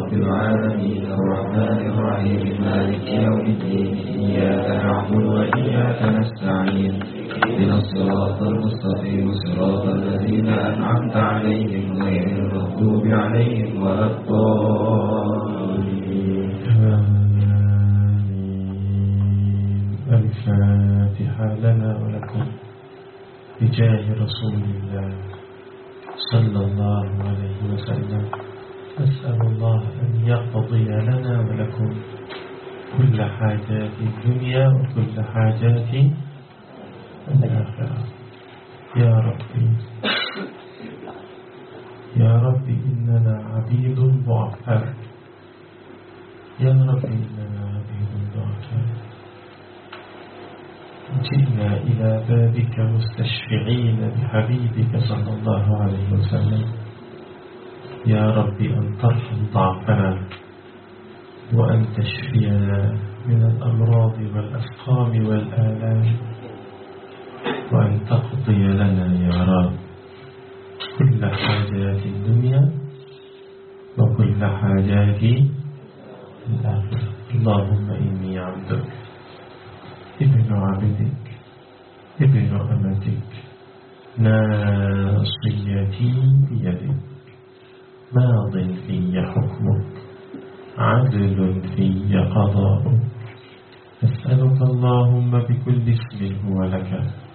رب العالمين الرحمن الرحيم مالك يوم الدين إياك نعبد وإياك نستعين اهدنا الصراط المستقيم صراط الذين أنعمت عليهم غير المغضوب عليهم ولا الضالين. الفاتحة لنا ولكم بجاه رسول الله صلى الله عليه وسلم. أسأل الله أن يقضي لنا ولكم كل حاجات الدنيا وكل حاجات الآخرة. يا ربي يا ربي إننا عبيد ضعفاء. يا ربي إننا عبيد ضعفاء. جئنا إلى بابك مستشفعين بحبيبك صلى الله عليه وسلم. يا رب أن ترحم ضعفنا وأن تشفينا من الأمراض والأسقام والآلام وأن تقضي لنا يا رب كل حاجات الدنيا وكل حاجات الآخرة. اللهم إني عبدك ابن عبدك ابن أمتك ناصيتي بيدك ماض في حكمك عدل في قضاؤك. أسألك اللهم بكل اسم هو لك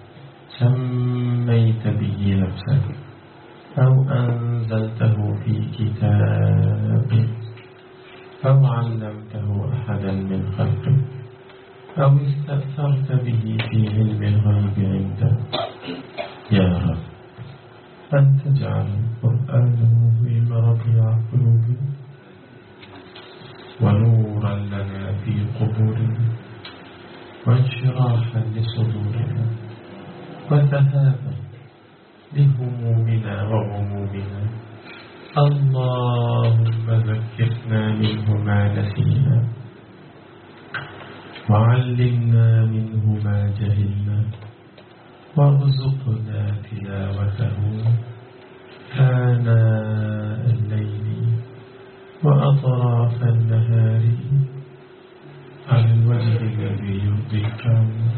سميت به نفسك أو أنزلته في كتابك أو علمته أحدا من خلقك أو استأثرت به في علم الغيب عندك يا رب أن تجعل القرآن مبين ربيع قلوبنا ونورا لنا في قبورنا وانشراحا لصدورنا وذهابا لهمومنا وغمومنا. اللهم ذكرنا منه ما نسينا وعلمنا منه ما جهلنا وارزقنا تلاوته آناء الليل وأطراف النهار على الوجه الذي يرضيك عنا.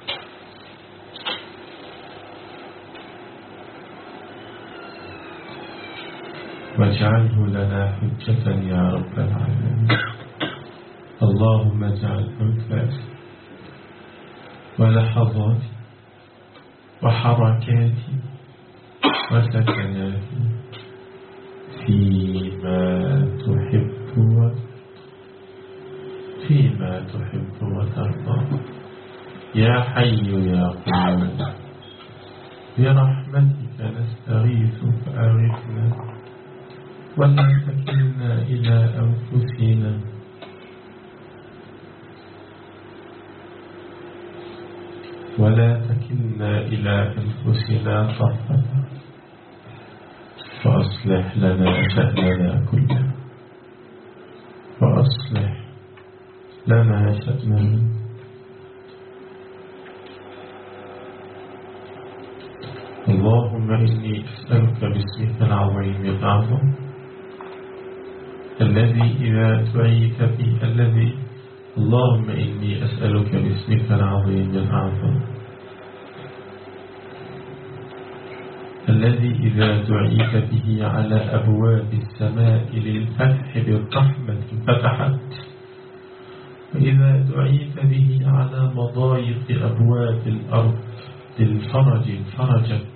واجعله لنا حجة يا رب العالمين. اللهم اجعل أنفاسي ولحظاتي وحركاتي وسكناتي فيما تحب وترضى يا حي يا قيوم. برحمتك نستغيث فأغثنا ولا تكلنا إلى أنفسنا طرفة فأصلح لنا شأننا كله اللهم إني أسألك باسمك العظيم الأعظم اللهم إني أسألك باسمك العظيم الأعظم الذي إذا دعيت به على أبواب السماء للفتح بالرحمة فتحت وإذا دعيت به على مضايق أبواب الأرض للفرج فرجت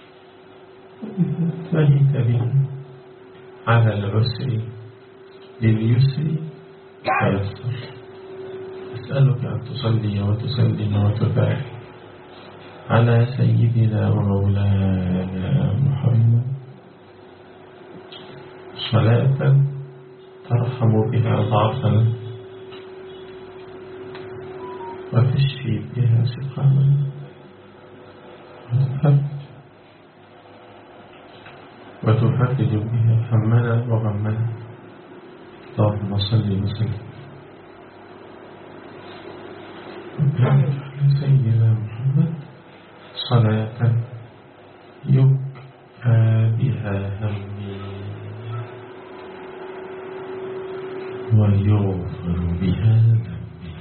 وإذا دعيت به على العسر لليسر فيسر. أسألك أن تصلي وتسلم وتبارك على سيدنا ومولانا محمد صلاة ترحم بها ضعفنا وتشفي بها سقامنا وتفرج بها همنا وغمنا. اللهم صل وسلم وبارك على سيدنا محمد صلاة يبكى بها همي ويغفر بها ذنبي.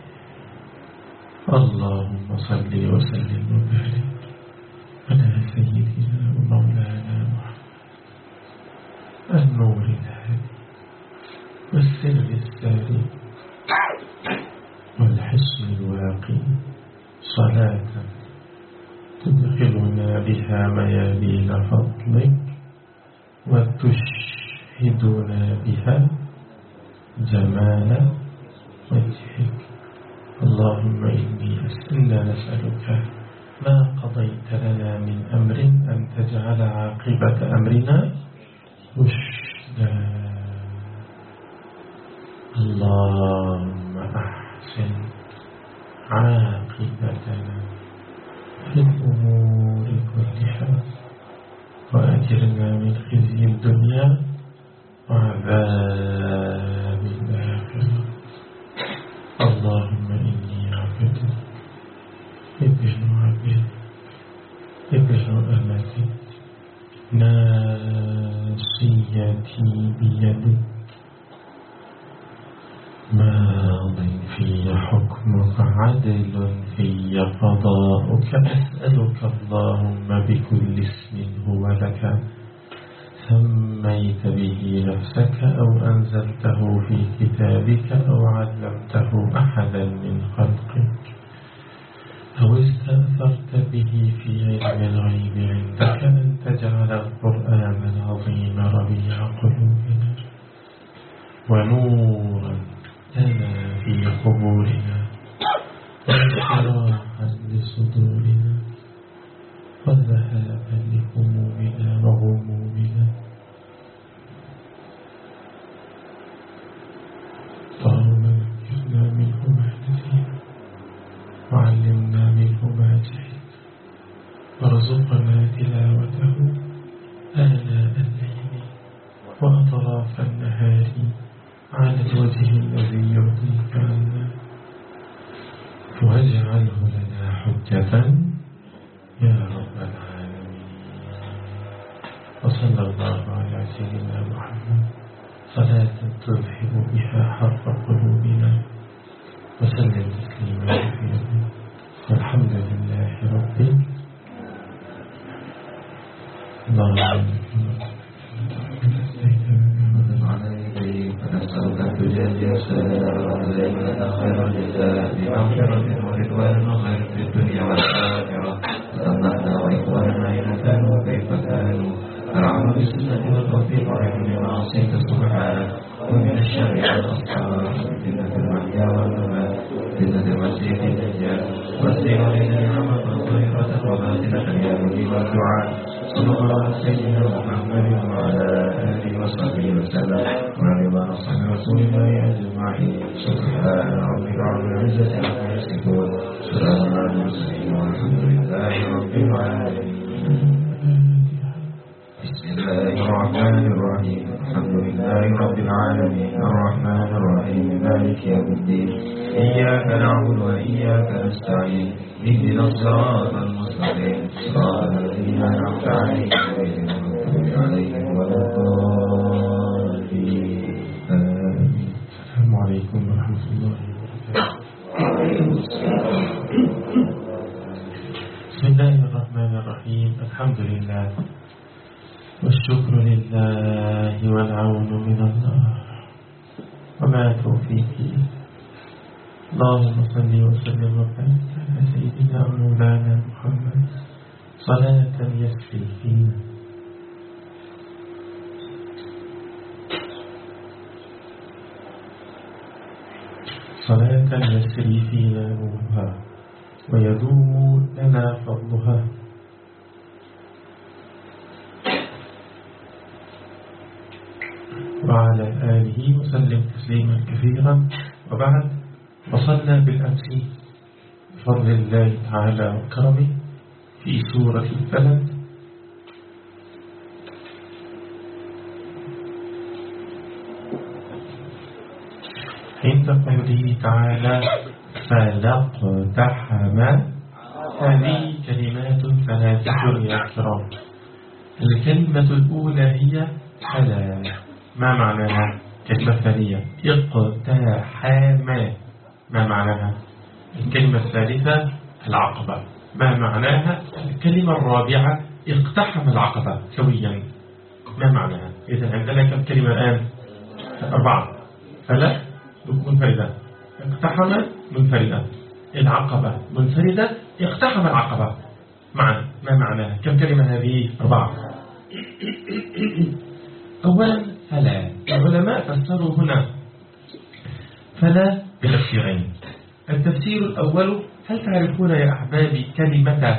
اللهم صل وسلم وبارك على سيدنا ومولانا محمد النور الهادي والسر الساري والحسن الواقي، صلاة تدخلنا بها ميادين فضلك وتشهدنا بها جمال وجهك. اللهم إني نسألك ما قضيت لنا من أمر أن تجعل عاقبة أمرنا رشدا. اللهم أحسن عاقبتنا في الأمور كلها وأجرنا من خزي الدنيا وعذاب الآخرة. اللهم إني عبدك ابن عبدك ابن أمتك ناصيتي بيدك ماض في حكمك عدل في قضاؤك. أسألك اللهم بكل اسم هو لك سميت به نفسك أو أنزلته في كتابك أو علمته أحدا من خلقك أو استأثرت به في علم الغيب عندك أن تجعل القرآن العظيم ربيع قلوبنا ونورا لنا في قبورنا وانشراحا لصدورنا وذهابا لهمومنا وغمومنا. اللهم ذكرنا منه ما نسينا وعلمنا منه ما جهلنا وارزقنا تلاوته آناء الليل وأطراف النهار على الوجه الذي يرضيك عنا واجعله لنا حجة يا رب العالمين. وصلى الله على سيدنا محمد صلاة تذهب بها حرف قلوبنا وسلم تسليما كثيرا والحمد لله رب العالمين. فنسألك أن تجازي سيدنا خير الجزاء بمغفرة ورضوان وخير في الدنيا والآخرة. صدقنا وإخواننا إن كانوا وكيف كانوا العمل بالسنة والتوفيق وعلم معصيك سبحانه ومن الشر على الأصحاب فتنة المحيا والممات فتنة المسيح الدجال والسير إلى نعمة ظاهرة وباطنة يا مجيب الدعاء. صلى الله على سيدنا محمد وعلى آله وصحبه وسلم ورضا أصحاب رسول الله أجمعين. سبحان ربك رب العزة عما يصفون سلام على المرسلين والحمد لله رب العالمين. بسم الله الرحمن الرحيم. الحمد لله رب العالمين الرحمن الرحيم مالك يوم الدين. إياك نعبد وإياك نستعين. اهدنا الصراط المستقيم صراط الذين أنعمت عليهم غير المغضوب عليهم ولا الضالين. السلام عليكم ورحمة الله وبركاته. بسم الله الرحمن الرحيم. الحمد لله والشكر لله والعون من الله وما توفيقي. اللهم صل وسلم وبارك على سيدنا مولانا محمد صلاة يسري فينا نورها ويدوم لنا فضلها. وعلى آله وسلم تسليما كثيرا. وبعد، وصلنا بالأمس بفضل الله تعالى وكرمه في سورة الفلق عند قوله تعالى فلاقتحم. هذه كلمات ثلاثة يا كرام. الكلمة الأولى هي فلا. ما معناها؟ الكلمة الثانية اقتحم، ما معناها؟ الكلمة الثالثة العقبة، ما معناها؟ الكلمة الرابعة اقتحم العقبة سويا، ما معناها؟ إذا عندنا كم كلمة الآن؟ 4. فلا منفردة، اقتحم منفردة، العقبة منفردة، اقتحم العقبة معا، ما معناها؟ كم كلمة هذه؟ 4. أولا فلا، العلماء فسروا هنا فلا بتفسيرين. التفسير الأول: هل تعرفون يا أحبابي كلمة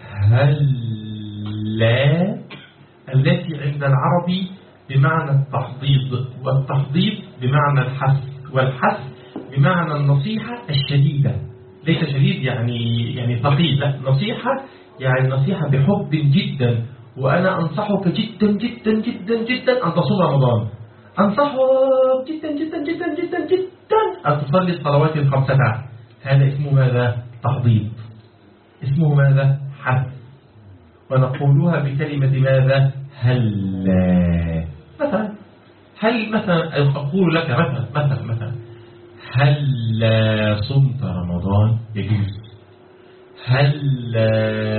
هلا التي عند العربي بمعنى التحضيض، والتحضيض بمعنى الحث، والحث بمعنى النصيحة الشديدة، ليس شديد يعني ثقيل، لا، نصيحة يعني نصيحة بحب جدا، وأنا أنصحك جدا جدا جدا جدا أن تصوم رمضان، أنصحك جدا جدا جدا جدا جدا أن تصلي الصلوات ال5. هذا اسمه ماذا؟ تحضيض. اسمه ماذا؟ حث. ونقولها بكلمة ماذا؟ هلا. مثلا هل مثلا أقول لك مثلا هلا صمت رمضان؟ يجوز. هلا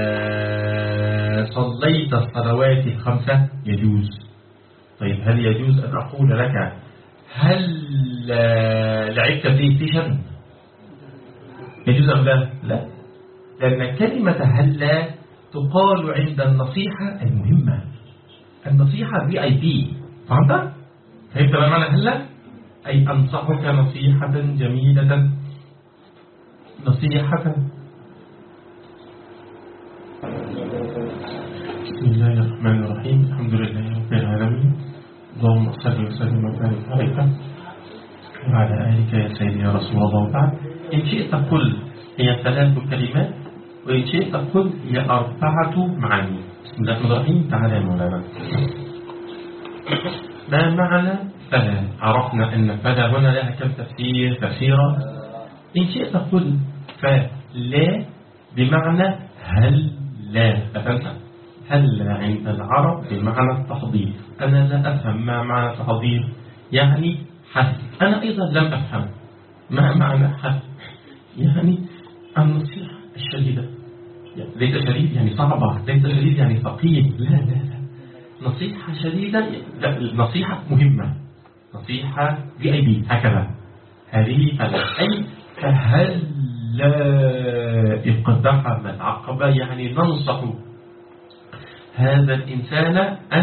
صليت الصلوات ال5؟ يجوز. طيب هل يجوز أن أقول لك هل لعبت بلاي ستيشن؟ يجوز أم لا؟ لا، لأن كلمة هلا تقال عند النصيحة المهمة، النصيحة VIP. فهمت ما معنى هلا؟ أي أنصحك نصيحة جميلة، نصيحة. بسم الله الرحمن الرحيم، الحمد لله رب العالمين، اللهم صل وسلم وبارك عليك وعلى آلك يا سيدي يا رسول الله. وبعد، إن شئت قل هي 3 كلمات، وإن شئت قل هي 4 معاني. بسم الله الرحمن الرحيم. تعالى يا مولانا، ما معنى فلا؟ عرفنا أن فلا هنا لها كم تفسير؟ تفسيرا. إن شئت قل فلا بمعنى هل لا، أفهمت؟ هل عند العرب بمعنى التحضير. أنا لا أفهم ما معنى التحضير، يعني حث. أنا أيضا لم أفهم ما معنى حث، يعني النصيحة الشديدة. ليس شديد يعني صعبة، ليس شديد يعني ثقيل، لا لا لا، نصيحة شديدة، لا، نصيحة مهمة، نصيحة VIP هكذا. هذه فلا، أي فهل لا اقتحم العقبة، يعني ننصح هذا الإنسان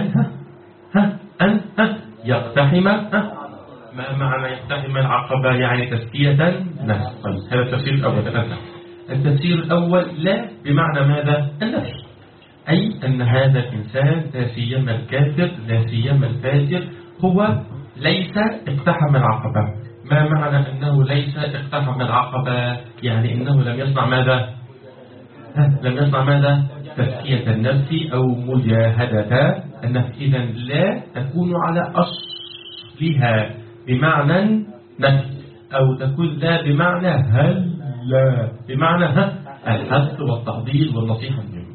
أن يقتحم. ما معنى يقتحم العقبة؟ يعني تزكية نفس. هذا التفسير الأول. التفسير الأول لا بمعنى ماذا؟ النفي، أي أن هذا الإنسان لا سيما الكافر لا سيما الفاجر هو ليس اقتحم العقبة. ما معنى أنه ليس اقتحم العقبة؟ يعني أنه لم يصنع ماذا؟ لم يصنع ماذا؟ تزكية النفس أو مجاهدة النفس. إذن لا تكون على أصلها بمعنى نفي، أو تكون لا بمعنى هل لا بمعنى الحث والتحضير والنصيحة الجميلة.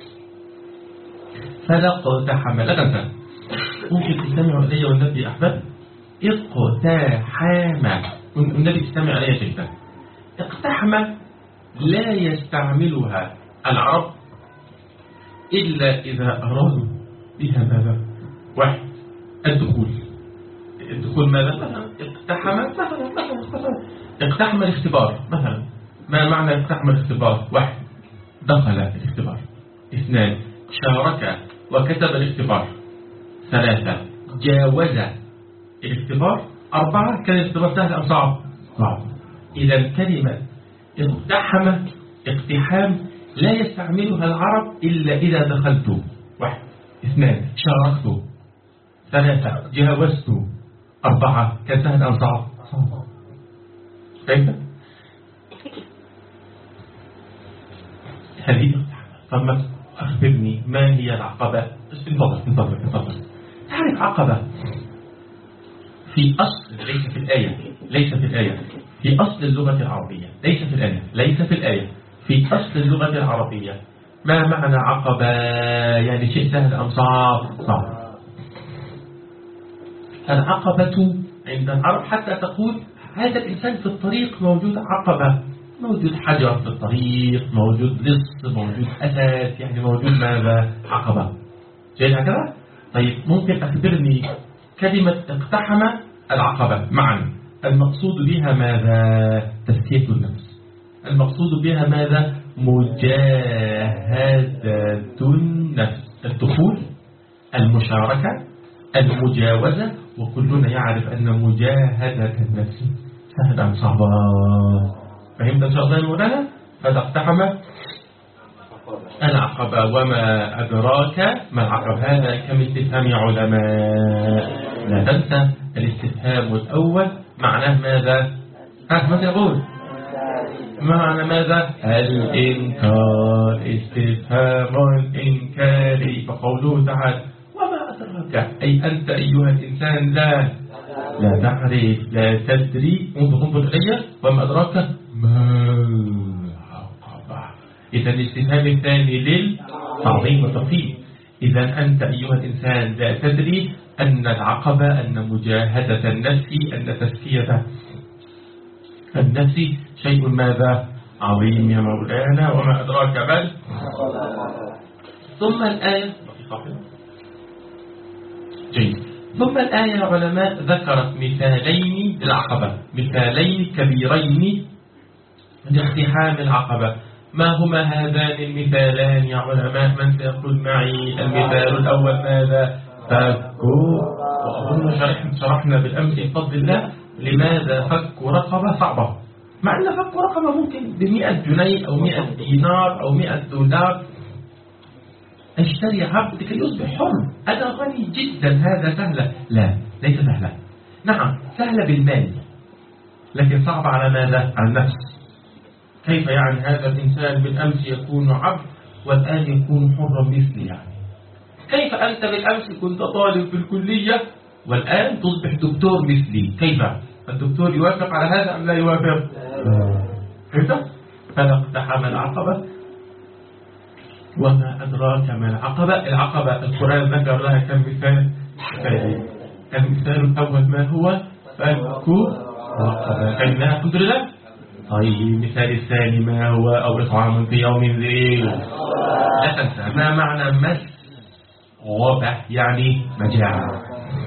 فلا اقتحم، لا تنسى، ممكن تستمعوا إلي والنبي أحمد. اقتحم، والنبي تستمع علي جدا. اقتحم لا يستعملها العرب إلا إذا أرادوا بها ماذا؟ 1. الدخول. الدخول ماذا؟ مثلا اقتحم، مثلا اقتحم الاختبار مثلا. ما معنى اقتحم الاختبار؟ 1. دخل الاختبار. 2. شارك وكتب الاختبار. 3. جاوز الاختبار. 4. كان الاختبار سهل أم صعب؟ صعب. إذا كلمة اقتحم، اقتحام، لا يستعملها العرب إلا إذا دخلت. 1. 2. شاركت. 3. جاوزت. 4. كان سهل أم صعب؟ صعب. كيف؟ هذه ثم أخبرني ما هي العقبة؟ انتظر. تعرف عقبة في أصل، ليس في الآية، في أصل اللغة العربية، ليس في الآية، في أصل اللغة العربية. ما معنى عقبة؟ يعني شيء سهل أم صعب؟ صعب. العقبة عند العرب حتى تقول هذا الإنسان في الطريق موجود عقبة، موجود حجر في الطريق، موجود لص، موجود أسد، يعني موجود ماذا؟ عقبة. جيد هكذا؟ طيب ممكن أخبرني كلمة اقتحم العقبة معا المقصود بها ماذا؟ تزكية النفس. المقصود بها ماذا؟ مجاهدة النفس، الدخول، المشاركة، المجاوزة، وكلنا يعرف أن مجاهدة النفس سهل أم صعبة؟ فهمت إن شاء الله يا مولانا؟ فإذا اقتحم العقبة وما أدراك ما العقبة، هذا كم استفهام يا علماء. لا تنسى الاستفهام الأول معناه ماذا؟ ماذا يقول؟ معنى ماذا؟ الإنكار، استفهام إنكاري. فقوله تعالى وما أدراك، أي أنت أيها الإنسان لا تعرف، لا تدري. انظر إلي، وما أدراك ما العقبة. إذا الاستفهام الثاني للتعظيم والتفخيم. إذا أنت أيها الإنسان لا تدري أن العقبة، أن مجاهدة النفس، أن تزكية النفس شيء ماذا؟ عظيم يا مولانا. وما أدراك بل. ثم الآية جيد. ثم الآية يا علماء ذكرت مثالين للعقبة، مثالين كبيرين لاقتحام العقبة. ما هما هذان المثالان يا علماء؟ من سيقول معي؟ المثال الأول ماذا؟ فك، وأظن شرحنا بالأمس بفضل الله لماذا فك رقبة صعبة، مع أن فك رقبة ممكن ب100 جنيه أو 100 دينار أو 100 دولار اشتري عبد كي يصبح حر، أنا غني جدا، هذا سهلة. لا، ليس سهلة. نعم سهلة بالمال، لكن صعبة على ماذا؟ على النفس. كيف يعني هذا الإنسان بالأمس يكون عبد والآن يكون حرا مثلي؟ يعني كيف أنت بالأمس كنت طالب في الكلية والآن تصبح دكتور مثلي؟ كيف؟ الدكتور يوافق على هذا أم لا يوافق؟ فهمت؟ فاقتحم العقبة. وما أدراك ما العقبة؟ العقبة القرآن ذكر لها كم مثال؟ المثال الأول ما هو؟ فك رقبة. الحمد لله. طيب المثال الثاني ما هو؟ أو إطعام في يوم ذي. لا تنسى ما معنى مس غبة؟ يعني مجاعة،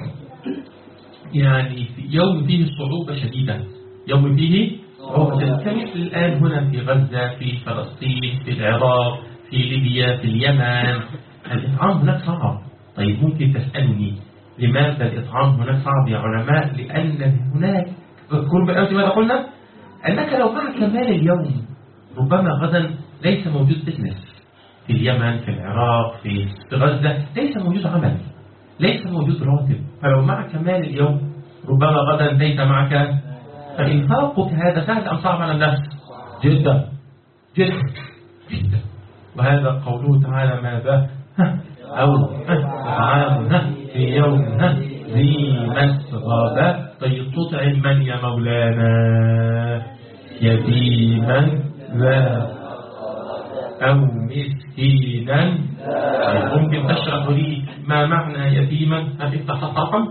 يعني في يوم فيه صعوبة شديدة، يوم فيه صعوبة شديدة، كمثل الآن هنا في غزة، في فلسطين، في العراق، في ليبيا، في اليمن. الإطعام هناك صعب. طيب ممكن تسألني لماذا الإطعام هناك صعب يا علماء؟ لأن هناك كل بالأمس ماذا قلنا؟ أنك لو معك مال اليوم ربما غدا ليس موجود بزنس في اليمن، في العراق، في غزة، ليس موجود عمل، ليس موجود راتب. فلو معك مال اليوم ربما غدا ليس معك. فإنفاقك هذا سهل أم صعب على النفس؟ جدا جدا جدا. وهذا قوله تعالى ماذا؟ أو طعام في يوم ذي مسغبة. طيب تطعم من يا مولانا؟ يتيما ذا أو مسكينا. ممكن تشرح لي ما معنى يتيما؟ افتح رقم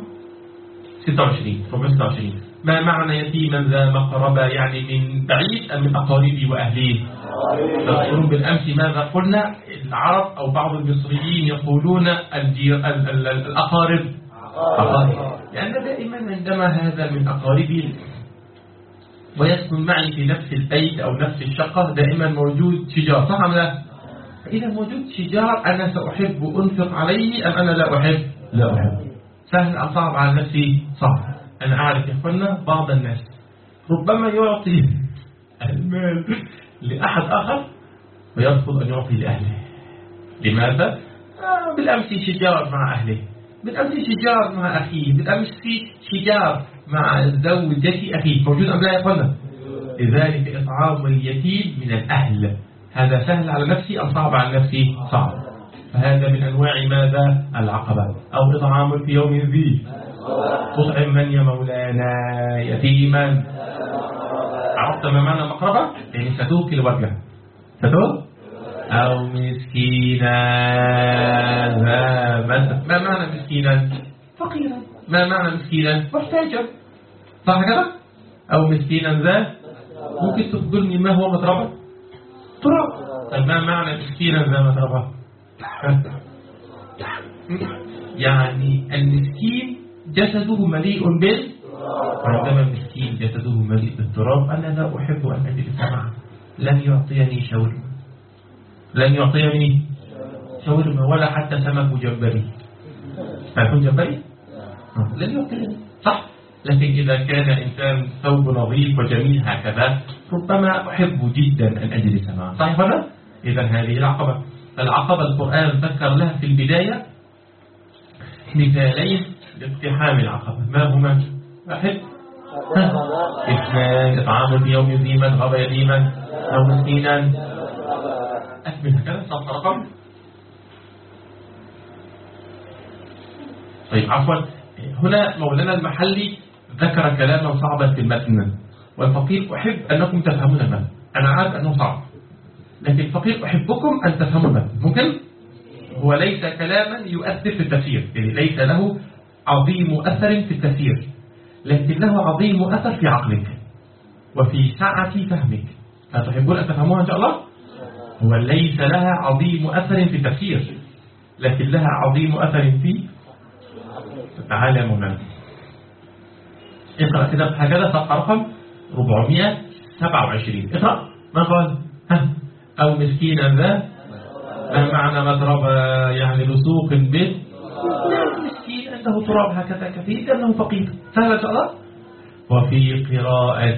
26. ما معنى يتيما ذا مقربة؟ يعني من بعيد أم من أقاربي وأهليه؟ تذكرون بالأمس ماذا قلنا؟ العرب أو بعض المصريين يقولون الأقارب، لأن دائما عندما هذا من أقاربي ويسكن معي في نفس البيت أو نفس الشقة دائما موجود شجار، صح أم لا؟ فإذا موجود شجار أنا سأحب أنفق عليه أم أنا لا أحب؟ لا أحب. سهل أم صعب على نفسي؟ صعب. أنا أعرف يا أخوانا بعض الناس ربما يعطي المال لأحد آخر ويرفض أن يعطي لأهله. لماذا؟ بالأمس شجار مع أهله، بالأمس شجار مع أخيه، بالأمس شجار مع زوجة أخيه. موجود أم لا يا أخوانا؟ لذلك إطعام اليتيم من الأهل هذا سهل على نفسي أم صعب على نفسي؟ صعب. فهذا من أنواع ماذا؟ العقبة. أو إطعام في يوم ذي. تطعم من يا مولانا؟ يتيما. عرفت ما معنى مقربة؟ يعني ستوكل وجهه، ستوكل أو مسكينا. ما معنى مسكينا؟ فقيرا. ما معنى مسكينا؟ محتاجا. صح كده؟ أو مسكينا ذا، ممكن تخبرني ما هو مضربه؟ تراب. طيب ما معنى مسكينا ذا مضربه؟ يعني المسكين جسده مليء عندما المسكين جسده مليء بالتراب. أنا لا أحب أن أجلس معه. لن يعطيني شاورما ولا حتى سمك جمبري. هيكون جمبري؟ لن يعطيني، صح؟ لكن إذا كان إنسان ثوب نظيف وجميل هكذا ربما أحب جدا أن أجلس معه، صحيح ولا؟ إذا هذه العقبة القرآن ذكر لها في البداية مثالين لاقتحام العقبة. ما هما؟ واحد، اثنان، إطعام في يوم ذي مسغبة يتيما أو مسكينا. أكمل هكذا صف رقم. طيب عفوا، هنا مولانا المحلي ذكر كلاما صعبا في المتن، والفقير أحب أنكم تفهمون المتن. أنا عارف أنه صعب، لكن الفقير أحبكم أن تفهموا المتن. ممكن؟ هو ليس كلاما يؤثر في التفسير، يعني ليس له عظيم أثر في التفسير، لكن له عظيم أثر في عقلك وفي سعة فهمك. فتحبون أن تفهموها إن شاء الله؟ هو ليس لها عظيم أثر في التفسير، لكن لها عظيم أثر في. تعالى يا مولانا اقرأ كده هكذا صفحة رقم 427. اقرأ. ما قال؟ أو مسكينا ذا، ما معنى مضرب؟ يعني لسوق به، مسكين عنده تراب هكذا كثير كأنه فقير. سهل إن شاء الله. وفي قراءة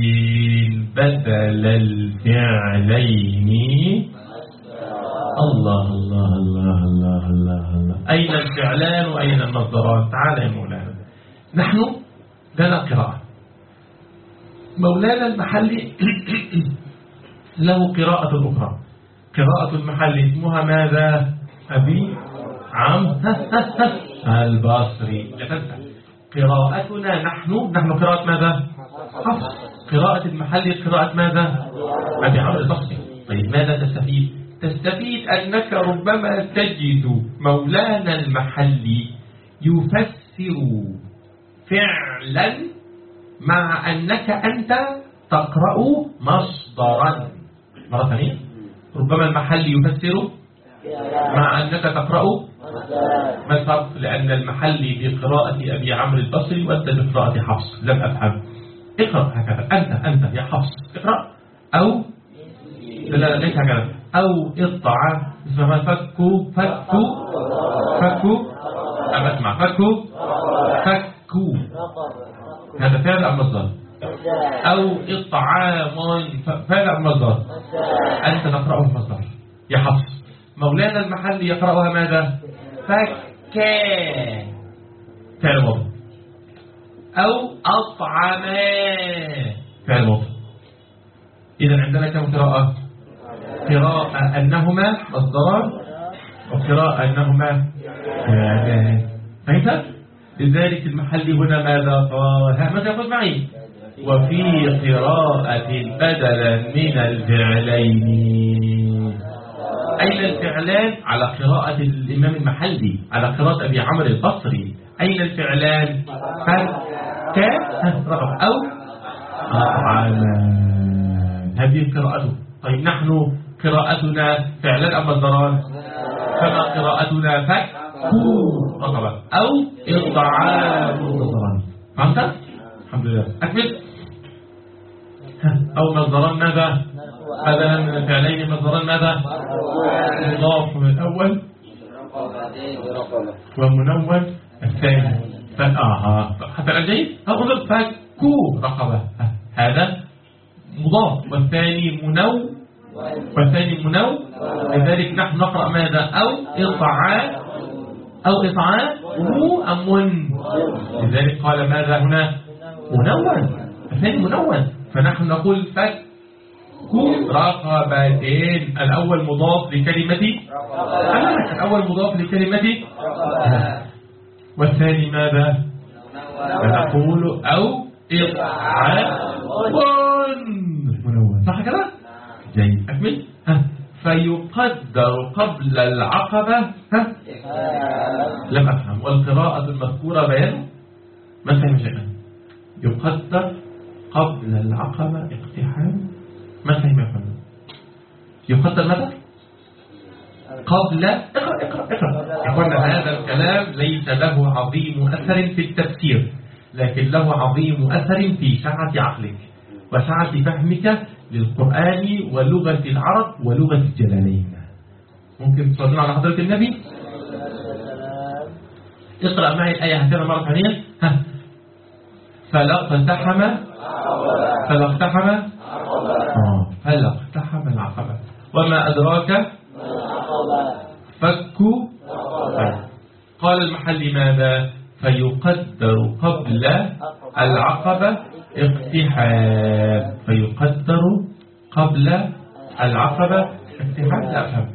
بدل الفعلين. الله الله الله الله الله الله. أين الفعلان وأين المصدران؟ تعال يا مولانا، نحن لنا قراءة. مولانا المحلي له قراءة أخرى. قراءة المحلي اسمها ماذا؟ أبي عم البصري. لا تنسى قراءتنا نحن قراءة ماذا؟ حفص. قراءة المحلي قراءة ماذا؟ أبي عمرو البصري. طيب ماذا تستفيد؟ تستفيد أنك ربما تجد مولانا المحلي يفسر فعلا مع أنك أنت تقرأ مصدرا. مرة ثانية، ربما المحلي يفسر مع أنك تقرأ. ما الفرق؟ لأن المحلي بقراءة أبي عمرو البصري وأنت بقراءة حفص. لم أفهم. اقرأ هكذا. أنت يا حفص اقرأ. أو لا ليس هكذا. أو اطعم اسمها فكو. أما اسمع فكو هذا فعل أم مصدر؟ أو إطعام فعل أم مصدر؟ أنت تقرأه مصدر يا حفص. مولانا المحلي يقرأها ماذا؟ فكا فعل ماضي. أو أطعما فعل ماضي. إذا عندنا كم قراءة؟ قراءة أنهما مصدران وقراءة أنهما فعلان. فهمت؟ لذلك المحلي هنا ماذا قال؟ ماذا يقول معي؟ وفي قراءة بدلا من الفعلين. أين الفعلان؟ على قراءة الإمام المحلي، على قراءة أبي عمرو البصري. أين الفعلان؟ رغب أو هذه قراءته. طيب نحن قراءتنا فعلان أم مصدران؟ كما قراءتنا فكو رغبة أو إطعام مصدران. فهمت؟ الحمد لله. أكمل. أو مصدران ماذا؟ بدلا من الفعلين مصدران ماذا؟ مضاف من الأول ومنون الثاني. حتى الجيد أخذ فكو رقبة. هذا مضاف والثاني منو. لذلك نحن نقرأ ماذا؟ أو إطعام أم من. لذلك قال ماذا هنا؟ منون. الثاني منون. فنحن نقول فكو رقبتين. الأول مضاف لكلمة والثاني ماذا؟ فنقول أو إطعام منون. صح كده؟ جيد. أكمل. فيقدر قبل العقبة. لم أفهم. والقراءة المذكورة بيان. ما فهم شيئا. يقدر قبل العقبة اقتحام. ما فهم يا فندم؟ يقدر ماذا؟ قبل اقرأ. يقولنا هذا الكلام ليس له عظيم أثر في التفسير، لكن له عظيم أثر في سعة عقلك وسعة فهمك للقرآن ولغة العرب ولغة الجلالين. ممكن تصلون على حضرة النبي؟ اقرأ معي الآية هكذا مرة ثانية. فلا اقتحم العقبة وما أدراك فك. قال المحل ماذا؟ فيقدر قبل العقبة اقتحام. فيقدر قبل العقبة اقتحام. لا أفهم.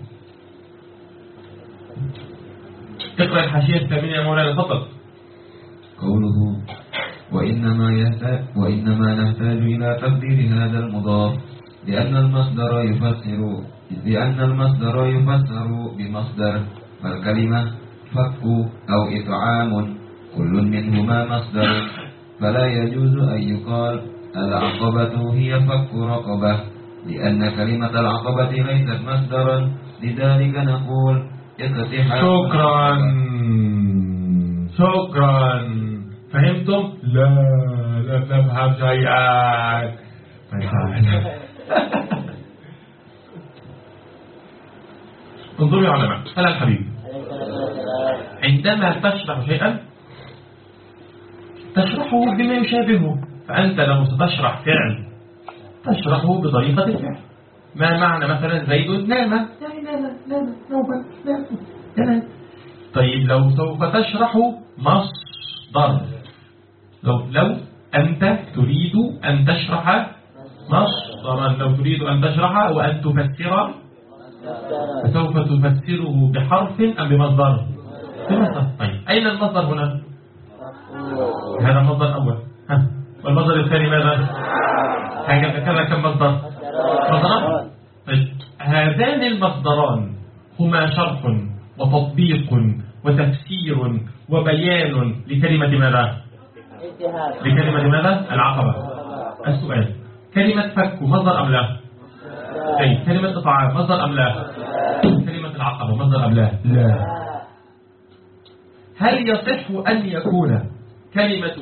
اقرأ الحاشية الثامنة يا مولانا تفضل. قوله وإنما نحتاج إلى تقدير هذا المضاف لأن المصدر يفسر بمصدر، فالكلمة فك أو إطعام كل منهما مصدر، فلا يجوز أن يقال العقبة هي فك رقبة لأن كلمة العقبة ليست مصدرا، لذلك نقول اقتحام. شكرا. فهمتم؟ لا نفهم شيئا. انظروا يا علماء. هلا الحبيب، عندما تشرح شيئا تشرحه بما يشابهه، فأنت لو ستشرح فعل تشرحه بطريقة الفعل. ما معنى مثلا زيد نام؟ يعني نام. طيب لو سوف تشرح مصدر، لو أنت تريد أن تشرح مصدرا، لو تريد أن تشرح وأن تفسر فسوف تفسره بحرف أم بمصدر؟ بمصدر. طيب أين المصدر هنا؟ هذا مصدر أول. والمصدر الثاني ماذا؟ هكذا كم مصدر؟ مصدران. طيب هذان المصدران هما شرح وتطبيق وتفسير وبيان لكلمة ماذا؟ لكلمة ماذا؟ العقبة. السؤال: كلمة فك مصدر أم لا؟ طيب كلمة إطعام مصدر أم لا؟ كلمة العقبة مصدر أم لا؟ لا. هل يصح أن يكون كلمة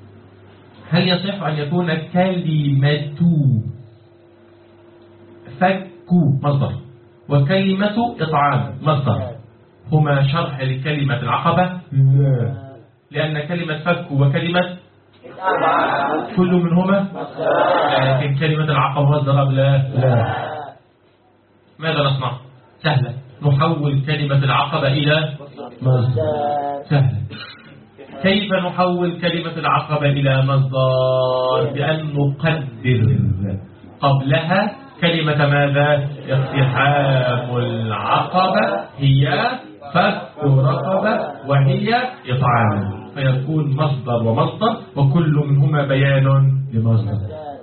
فك مصدر وكلمة إطعام مصدر هما شرح لكلمة العقبة؟ لا، لأن كلمة فك وكلمة كل منهما، لكن كلمة العقبة مصدر أم لا؟ لا. ماذا نصنع؟ سهلة، نحول كلمة العقبة إلى مصدر. سهلة. كيف نحول كلمة العقبة إلى مصدر؟ بأن نقدر قبلها كلمة ماذا؟ اقتحام العقبة هي فك رقبة وهي إطعام، فيكون مصدر ومصدر وكل منهما بيان لمصدر.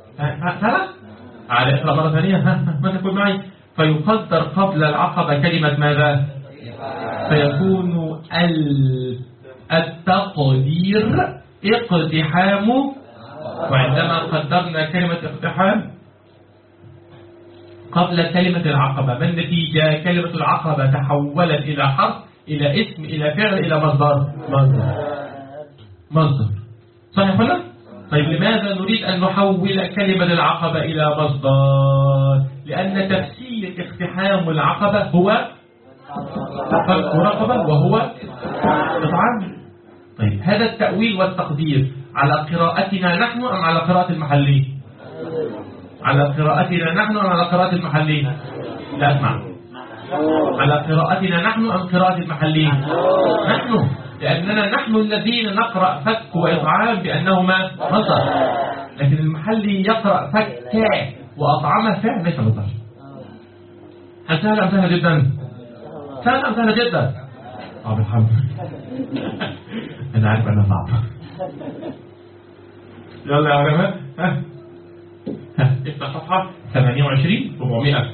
على إقرأ مرة ثانية. ما تقول معي؟ فيقدر قبل العقبة كلمة ماذا؟ فيكون التقدير اقتحام. وعندما قدرنا كلمة اقتحام قبل كلمة العقبة، ما النتيجة؟ كلمة العقبة تحولت إلى حرف، إلى اسم، إلى فعل، إلى مصدر. صحيح ولا؟ طيب لماذا نريد أن نحول كلمة العقبة إلى مصدر؟ لأن تفسير اقتحام العقبة هو فك رقبة وهو إطعام. طيب هذا التأويل والتقدير على قراءتنا نحن أم على قراءة المحلي؟ على قراءتنا نحن أم على قراءة المحلي؟ لا أسمع. على قراءتنا نحن أم قراءة المحلي؟ نحن، لأننا نحن الذين نقرأ فك وإطعام بأنهما مصدر، لكن المحلي يقرأ فك وأطعم فعل ليس مصدر. هل سهل أم سهل جدا؟ سهل أم سهل جدا؟ الحمد لله. أنا عارف أنها صعبة. يلا يا علماء، افتح صفحة 28 400.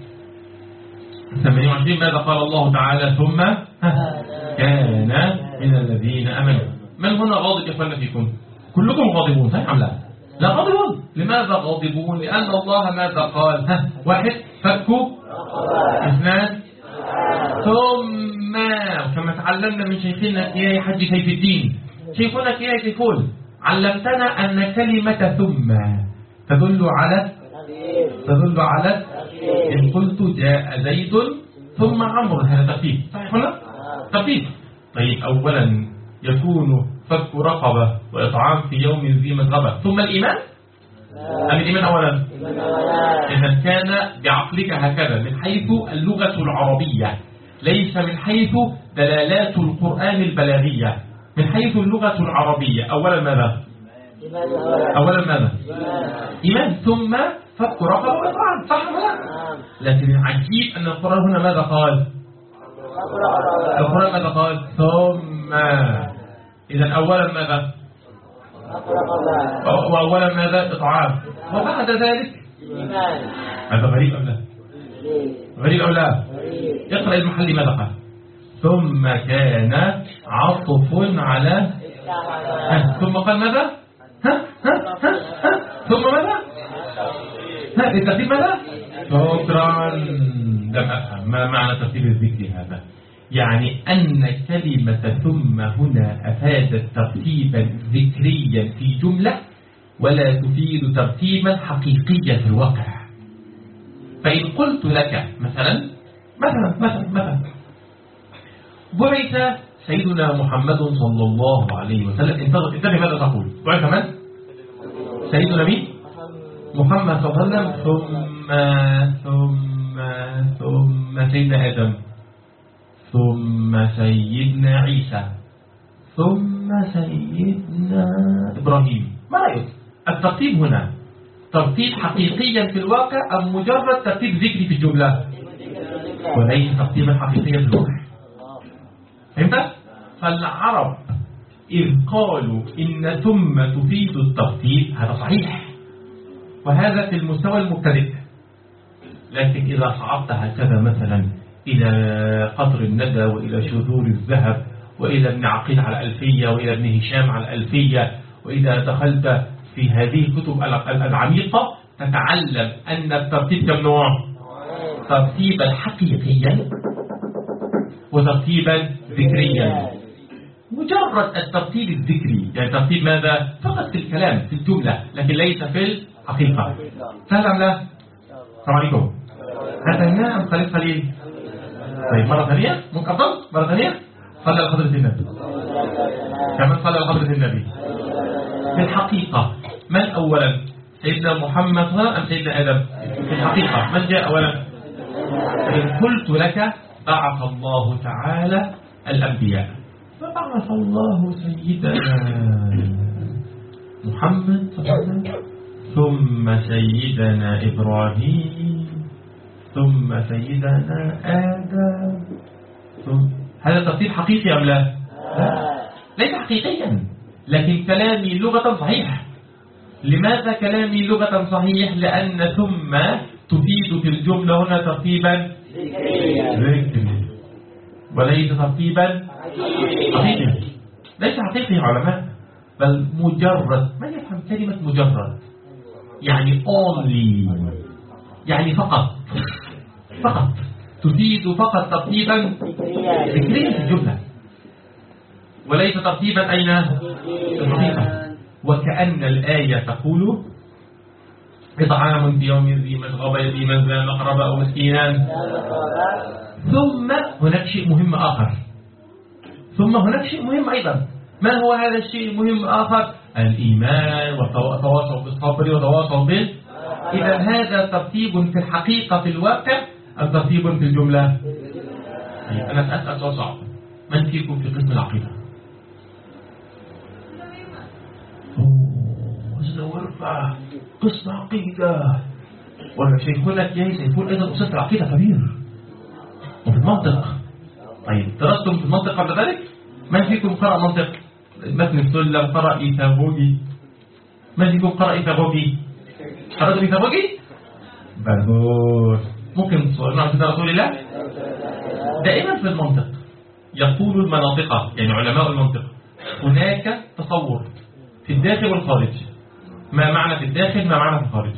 28 ماذا قال الله تعالى؟ ثم كان من الذين آمنوا. من هنا غاضب يا اخوانا فيكم؟ كلكم غاضبون صحيح أم لا؟ لا غاضبون. لماذا غاضبون؟ لأن الله ماذا قال؟ واحد فكوا، اثنان ثم، كما تعلمنا من شيخنا كياي حج سيف الدين. شيخنا كياي يقول علمتنا أن كلمة ثم تدل على إن قلت جاء زيد ثم عمرو، هذا ترتيب صحيح ولا؟ ترتيب. طيب أولا يكون فك رقبة وإطعام في يوم ذي مسغبة ثم الإيمان أم الإيمان أولا؟ إذا كان بعقلك هكذا من حيث اللغة العربية، ليس من حيث دلالات القرآن البلاغية، من حيث اللغة العربية. أولا ماذا؟ إيمان ثم فك رقبة وإطعام صح ولا؟ لكن العجيب أن القرآن هنا ماذا قال؟ القرآن ماذا قال؟ ثم. إذا أولا ماذا؟ وأولا ماذا؟ إطعام، وبعد ذلك هذا غريب أم لا؟ غريب أم لا؟ اقرأ المحلي ماذا قال؟ ثم كان عطف على ثم قال ماذا؟ ثم ماذا؟ الترتيب ماذا؟ شكرا. لم أفهم ما معنى ترتيب الذكر هذا. يعني أن كلمة ثم هنا أفادت ترتيبا ذكريا في جملة ولا تفيد ترتيبا حقيقيا في الواقع. فإن قلت لك مثلا بعث سيدنا محمد صلى الله عليه وسلم، انتبه ماذا تقول؟ بعث من؟ سيدنا مين؟ محمد صلى الله عليه وسلم ثم سيدنا آدم ثم سيدنا عيسى ثم سيدنا إبراهيم. ما رأيك؟ الترتيب هنا ترتيب حقيقيا في الواقع أم مجرد ترتيب ذكري في الجملة؟ وليس ترتيبا حقيقيا في الواقع. فهمت؟ فالعرب إذ قالوا إن ثم تفيد الترتيب هذا صحيح، وهذا في المستوى المبتدئ. لكن إذا صعدت هكذا مثلا إلى قطر الندى وإلى شذور الذهب وإلى ابن عقيل على الألفية وإلى ابن هشام على الألفية، وإذا دخلت في هذه الكتب العميقة تتعلم أن الترتيب كم نوع؟ ترتيبا حقيقيا وترتيبا ذكريا. مجرد الترتيب الذكري يعني ترتيب ماذا؟ فقط في الكلام في الجملة، لكن ليس في الحقيقة. سهل أم لا؟ السلام عليكم. هذا نعم قليل. طيب مرة ثانية ممكن أفضل مرة ثانية. صلى على حضرة النبي. كمان صلى على حضرة النبي. في الحقيقة من أولا؟ سيدنا محمد أم سيدنا آدم؟ في الحقيقة من جاء أولا؟ إن قلت لك بعث الله تعالى الأنبياء، فبعث الله سيدنا محمد صلى الله عليه وسلم ثم سيدنا إبراهيم ثم سيدنا آدم هذا ترتيب حقيقي أم لا؟ ليس حقيقيا، لكن كلامي لغة صحيح. لماذا كلامي لغة صحيح؟ لأن ثم تفيد في الجملة هنا ترتيبا ذكري وليس ترتيبا حقيقي. ليس حقيقي يا علماء، بل مجرد. ما يفهم كلمة مجرد؟ يعني only، يعني فقط تفيد فقط ترتيبا ذكريا في الجملة وليس ترتيبا أين؟ الحقيقة. وكأن الآية تقول إطعام في يوم ذي مسغبة يتيما ذا مقربة أو مسكينا. ثم هناك شيء مهم آخر. ثم هناك شيء مهم أيضا. ما هو هذا الشيء المهم آخر؟ الإيمان والتواصل بالصبر وتواصل بال. إذا هذا ترتيب في الحقيقة في الواقع أم ترتيب في الجملة؟ أنا أسأل سؤال صعب. من فيكم في قسم العقيدة؟ ورفع قسم عقيدة ولا شيخنا كياي سيكون أيضا أستاذ العقيدة كبير وفي المنطق. طيب درستم في المنطق قبل ذلك؟ من فيكم قرأ منطق؟ متن السلم قرأ إيثاغوغي؟ من فيكم قرأ إيثاغوغي؟ قرأتم إيثاغوغي؟ بهور. ممكن نعم كتاب رسول الله؟ دائما في المنطق يقول المناطق يعني علماء المنطق هناك تصور في الداخل والخارج. ما معنى في الداخل؟ ما معنى في الخارج؟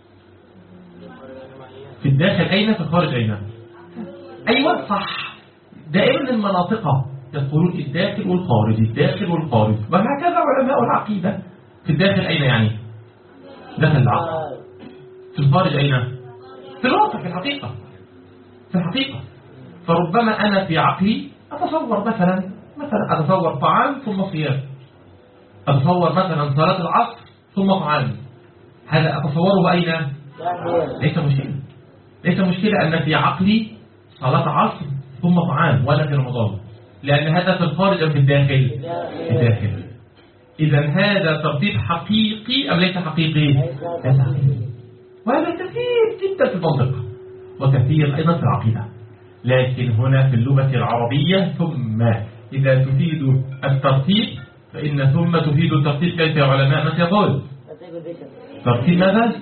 في الداخل أين؟ في الخارج أين؟ أيوة صح. دائما المناطق يقولون الداخل والخارج، الداخل والخارج، وهكذا علماء العقيدة. في الداخل أين يعني؟ داخل العقل. في الخارج أين؟ في الواقع، في الحقيقة، في الحقيقة. فربما أنا في عقلي أتصور مثلا أتصور طعام ثم صيام، أتصور مثلا صلاة العصر ثم طعام، هذا أتصوره أين؟ ليس مشكلة، ليس مشكلة أن في عقلي صلاة عصر ثم طعام ولا في رمضان، لأن هذا في الخارج أم في الداخل؟ في الداخل. إذا هذا ترتيب حقيقي أم ليس حقيقي؟ ليس حقيقي. وهذا كثير جدا في المنطق وكثير أيضا في العقيدة. لكن هنا في اللغة العربية ثم إذا تفيد الترتيب فإن ثم تفيد الترتيب. كيف يا علماء؟ من يقول ترتيب ماذا؟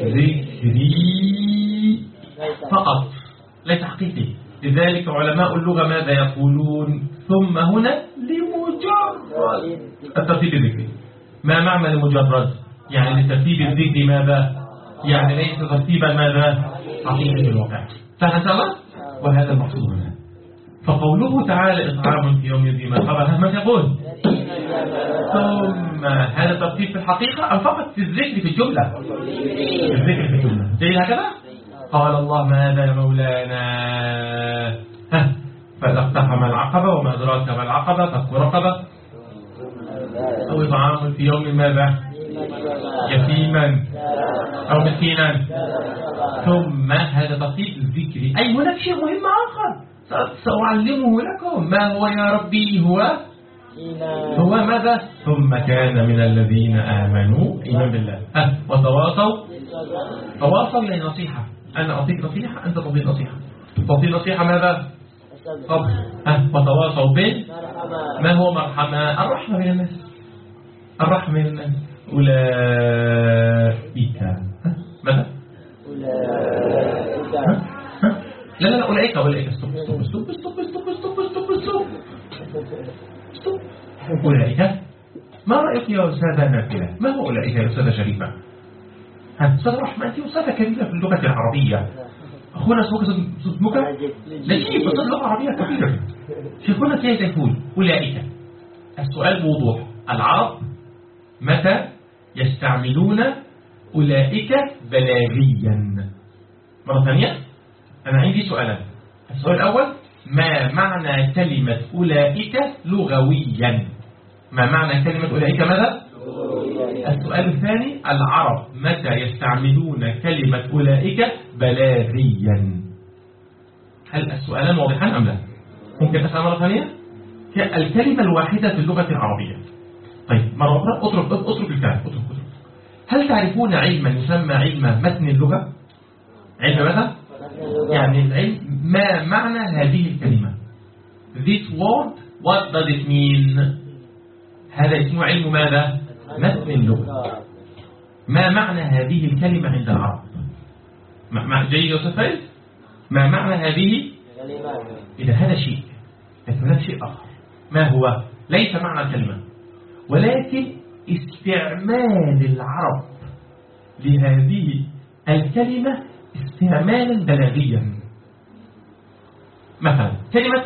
ذكري فقط ليس حقيقي. لذلك علماء اللغة ماذا يقولون؟ ثم هنا لمجرد الترتيب الذكري. ما معنى لمجرد؟ يعني للترتيب الذكري ماذا؟ يعني ليس ترتيبا ماذا؟ حقيقي في الواقع. فهذا وهذا المقصود هنا. فقوله تعالى إطعام في يوم ذي مسغبة، ما يقول؟ ثم هذا ترتيب في الحقيقة أم فقط في الذكر في الجملة؟ في الذكر في الجملة زي هكذا. قال الله ماذا يا مولانا؟ فاقتحم العقبة وما أدراك ما العقبة، فك رقبة أو إطعام في يوم ماذا؟ يتيما أو مسكينا. ثم هذا ترتيب ذكري. أي هناك شيء مهم آخر سأعلمه لكم. ما هو يا ربي؟ هو ماذا؟ ثم كان من الذين آمنوا إيمان بالله وتواصوا يعني نصيحة. أنا أعطيك نصيحة، أنت تعطي نصيحة. تعطي نصيحة ماذا؟ وتواصوا ما هو مرحمة؟ الرحمة بين الناس، الرحمة بين الناس. أولئك ماذا؟ لا أولئك استوب. أولئك ما رأيك يا أستاذة نافلة؟ ما هو أولئك يا أستاذة شريفة؟ أستاذة رحمة أنت أستاذة كبيرة في اللغة العربية. أخونا اسمك لكن بس اللغة العربية كبيرة. شيخنا كيف يقول أولئك؟ السؤال بوضوح. العرب متى يستعملون أولئك بلاغيا؟ مرة ثانية أنا عندي سؤالان. السؤال الأول ما معنى كلمة أولئك لغويا؟ ما معنى كلمة أولئك ماذا؟ السؤال الثاني العرب متى يستعملون كلمة أولئك بلاغيا؟ هل السؤالان واضحان أم لا؟ ممكن أسأل مرة ثانية؟ الكلمة الواحدة في اللغة العربية. طيب مرة أخرى اترك الكلام. هل تعرفون علما يسمى علم متن اللغة؟ علم ماذا؟ يعني العلم ما معنى هذه الكلمة؟ This word what does it mean؟ هذا اسمه علم ماذا؟ متن اللغة. ما معنى هذه الكلمة عند العرب؟ جيد يا أستاذ فايز؟ ما معنى هذه؟ إذا هذا شيء، لكن هناك شيء آخر. ما هو؟ ليس معنى الكلمة ولكن استعمال العرب لهذه الكلمة استعمالا بلاغيا. مثلا كلمة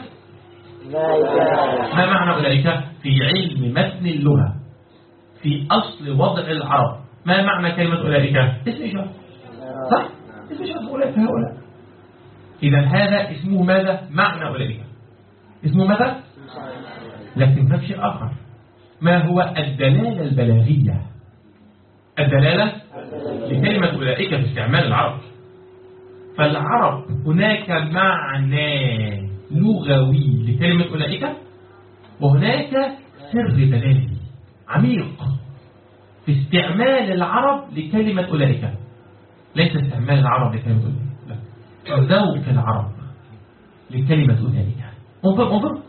ما معنى أولئك في علم متن اللغة في أصل وضع العرب؟ ما معنى كلمة أولئك؟ اسم إشارة، صح؟ اسم إشارة أولئك هؤلاء. إذا هذا اسمه ماذا؟ معنى أولئك اسمه ماذا؟ لكن هناك شيء آخر. ما هو الدلالة البلاغية؟ الدلالة لكلمة أولئك في استعمال العرب. فالعرب هناك معنى لغوي لكلمة أولئك وهناك سر بلاغي عميق في استعمال العرب لكلمة أولئك. ليس استعمال العرب لكلمة أولئك، لا، ذوق العرب لكلمة أولئك. انظر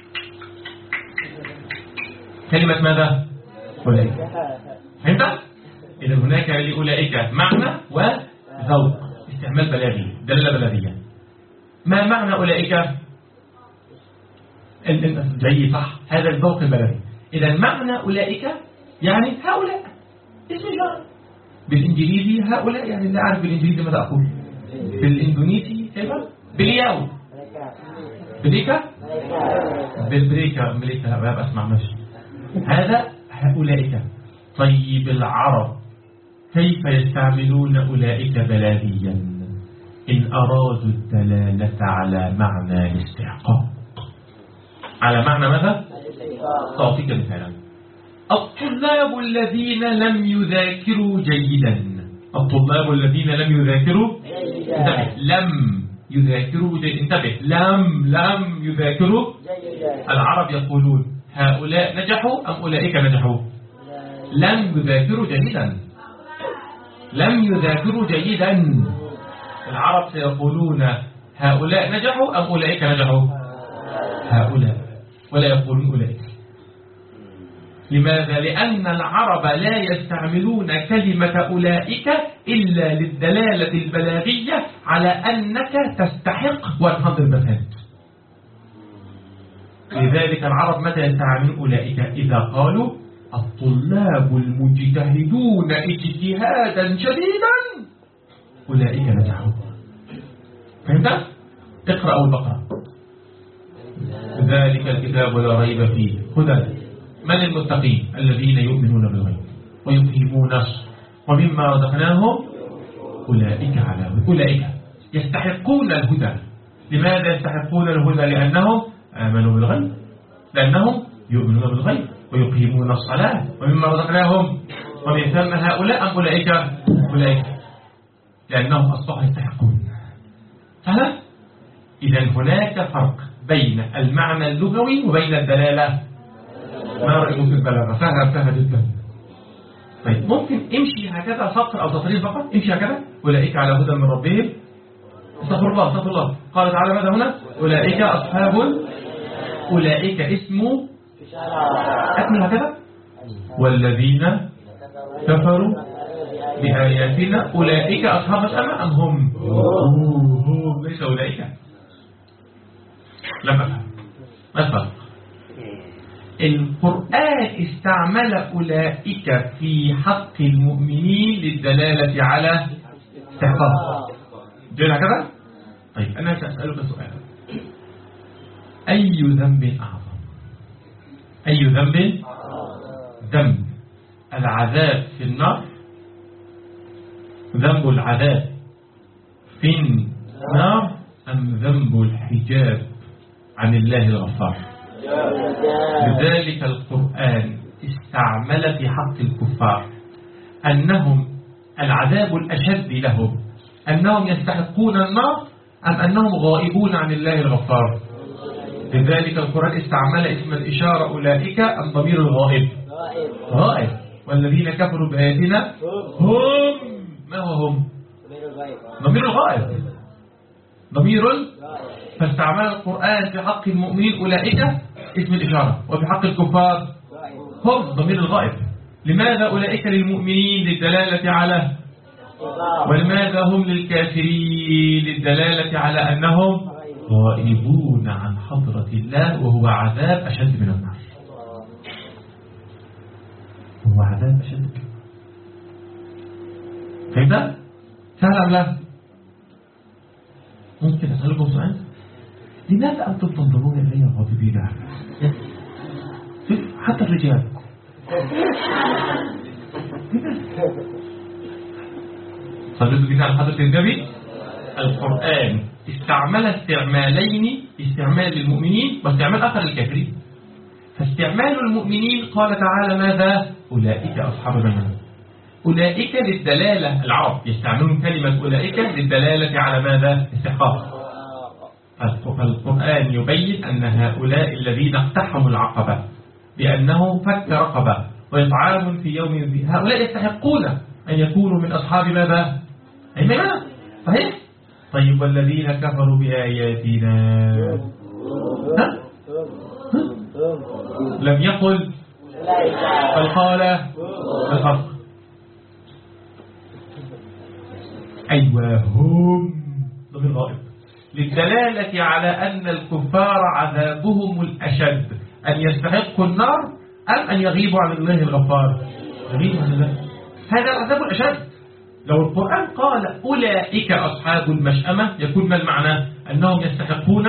كلمة ماذا؟ أولئك. فهمت؟ إذا هناك لأولئك معنى وذوق، استعمال بلاغي، دلالة بلاغية. ما معنى أولئك؟ جيد، صح، هذا الذوق البلاغي. إذا معنى أولئك يعني هؤلاء اسم إشارة. بالإنجليزي هؤلاء، يعني لا أعرف بالإنجليزي ماذا أقول. بالإندونيسي كيف؟ بالياو، بالإيكا، بالبريكا، مليكا، باب أسمع ماشي. هذا هؤلاء. طيب العرب كيف يستعملون أولئك بلاغيا إن أرادوا الدلالة على معنى الاستحقاق؟ على معنى ماذا؟ أعطيك مثالا. الطلاب الذين لم يذاكروا جيدا. الطلاب الذين لم يذاكروا، انتبه، لم يذاكروا جيدا، انتبه، لم يذاكروا. العرب يقولون هؤلاء نجحوا أم أولئك نجحوا؟ لم يذاكروا جيدا، لم يذاكروا جيدا. العرب سيقولون هؤلاء نجحوا أم أولئك نجحوا؟ هؤلاء، ولا يقولون أولئك. لماذا؟ لأن العرب لا يستعملون كلمة أولئك إلا للدلالة البلاغية على أنك تستحق 100%. لذلك العرب متى يستعملون أولئك؟ إذا قالوا الطلاب المجتهدون اجتهادا شديدا أولئك نجحوا. فهمت؟ اقرأ البقرة. ذلك الكتاب لا ريب فيه هدى. من المتقين؟ الذين يؤمنون بالغيب ويقيمون ومما رزقناهم أولئك على هدى. أولئك يستحقون الهدى. لماذا يستحقون الهدى؟ لأنهم آمنوا بالغيب، لأنهم يؤمنون بالغيب ويقيمون الصلاة ومما رزقناهم. ومن ثم هؤلاء أم أولئك؟ أولئك، لأنهم أصبحوا يستحقون. فهذا إذا هناك فرق بين المعنى اللغوي وبين الدلالة. ما رأيكم في البلاغة؟ سهل جدا. طيب ممكن امشي هكذا سطر أو سطرين فقط، امشي هكذا. أولئك على هدى من ربهم. استغفر الله. قال تعالى ماذا هنا؟ أولئك أصحاب، أولئك اسمه أكمل هكذا. والذين كفروا بآياتنا أولئك أصحاب السماء أم هم؟ هم ليس أولئك. لم أفهم. ما الفرق؟ القرآن استعمل أولئك في حق المؤمنين للدلالة على استحقاق. جينا كده؟ طيب أنا سأسألك سؤال. أي ذنب أعظم؟ أي ذنب؟ ذنب العذاب في النار، ذنب العذاب في النار، أم ذنب الحجاب عن الله الغفار؟ لذلك القرآن استعمل في حق الكفار أنهم العذاب الأشد لهم أنهم يستحقون النار أم أنهم غائبون عن الله الغفار. لذلك القرآن استعمل اسم الإشارة أولئك أم ضمير الغائب؟ غائب. والذين كفروا بآياتنا هم، ما هو هم؟ ضمير الغائب، ضمير. فاستعمل القرآن في حق المؤمنين أولئك اسم الإشارة، وفي حق الكفار هم ضمير الغائب. لماذا أولئك للمؤمنين للدلالة على، ولماذا هم للكافرين للدلالة على أنهم غائبون عن حضرة الله، وهو عذاب أشد من النار. هو عذاب أشد. فهمت؟ سهل أم لا؟ ممكن أسألكم سؤال؟ لماذا أنتم تنظرون إلي غاضبين؟ حتى الرجال. صلوا بنا على حضرة النبي. القرآن استعمل استعمالين، استعمال المؤمنين واستعمال آخر الكافرين. فاستعمال المؤمنين قال تعالى ماذا؟ أولئك أصحاب الميمنة. أولئك للدلالة، العرب يستعملون كلمة أولئك للدلالة على ماذا؟ استحقاق. القرآن يبين أن هؤلاء الذين اقتحموا العقبة بأنه فك رقبة وإطعام في يوم ذي، هؤلاء يستحقون أن يكونوا من أصحاب ماذا؟ الميمنة. صحيح؟ طيب والذين كفروا بآياتنا لم يقل فالقال الحق. أيوة هم ضمير غائب للدلالة على أن الكفار عذابهم الأشد، أن يستحقوا النار أم أن يغيبوا عن الله الغفار. جميل ولا لا؟ هذا العذاب الأشد. لو القرآن قال أولئك أصحاب المشأمة يكون ما المعنى؟ أنهم يستحقون.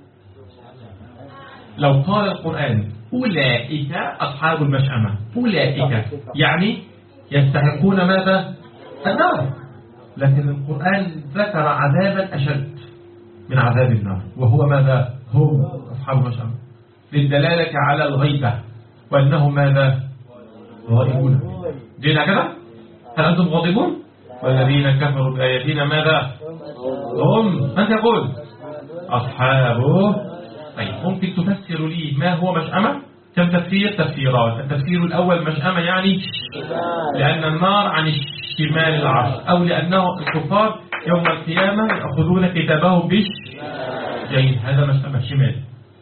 لو قال القرآن أولئك أصحاب المشأمة، أولئك يعني يستحقون ماذا؟ النار. لكن القرآن ذكر عذابا أشد من عذاب النار، وهو ماذا؟ هم أصحاب المشأمة، للدلالة على الغيبة وأنهم ماذا؟ غائبون. جينا كده؟ هل أنتم غاضبون؟ والذين كفروا بآياتنا ماذا؟ هم. من يقول؟ أصحابه. طيب ممكن تفسر لي ما هو مشأمة؟ كم تفسير؟ تفسيرات. التفسير الأول مشأمة يعني لأن النار عن الشمال العرش، أو لأنه الكفار يوم القيامة يأخذون كتابهم جيد، هذا مشأمة شمال.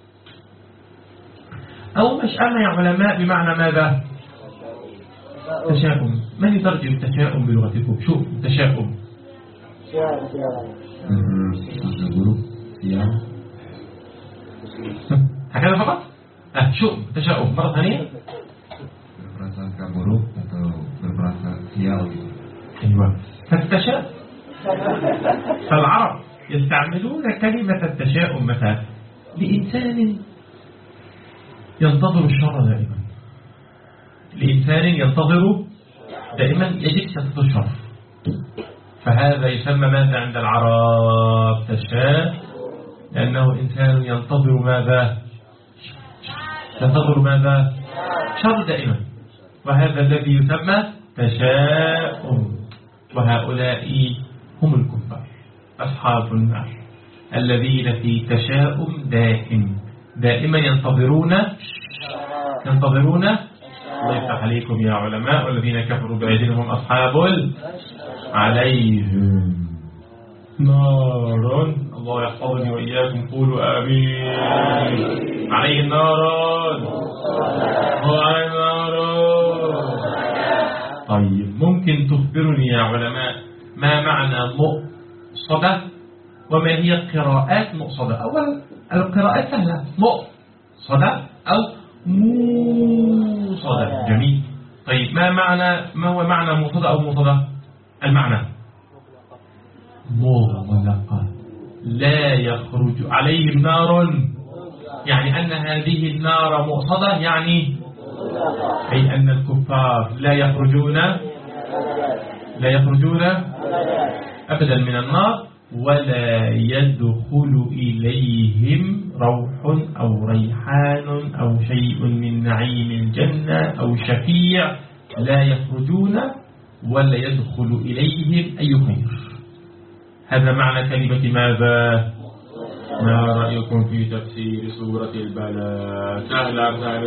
أو مشأمة يا علماء بمعنى ماذا؟ تشاؤم. من يترجم التشاؤم بلغتكم؟ شوف التشاؤم هكذا فقط؟ شوف تشاؤم مرة ثانية. berprasangka buruk atau berprasangka sial. أيوة. فالتشاؤم، فالعرب يستعملون كلمة التشاؤم مثلا لإنسان ينتظر الشر دائما، لإنسان ينتظر دائما يجد سقط الشر، فهذا يسمى ماذا عند العرب؟ تشاؤم، لأنه إنسان ينتظر ماذا؟ ينتظر ماذا؟ شر دائما، وهذا الذي يسمى تشاؤم. وهؤلاء هم الكفار أصحاب النار الذين في تشاؤم دائم، دائما ينتظرون. الله يفتح عليكم يا علماء. والذين كفروا بآياتنا هم أصحاب عليهم نار. الله يحفظني وإياكم، قولوا آمين. عليهم نار وعليهم نار. طيب ممكن تخبرني يا علماء ما معنى مؤصدة وما هي قراءات مؤصدة؟ أولا القراءات سهلة، مؤصدة أو موصدة. جميل. طيب ما هو معنى موصدة أو موصدة؟ المعنى مغلقة لا يخرج عليهم نار، يعني أن هذه النار مؤصدة، يعني أي أن الكفار لا يخرجون أبدا من النار، ولا يدخل إليهم روح أو ريحان أو شيء من نعيم الجنة أو شفيع، لا يخرجون ولا يدخل إليهم أي خير. هذا معنى كلمة ماذا؟ ما رأيكم في تفسير سورة البلاء؟ سهل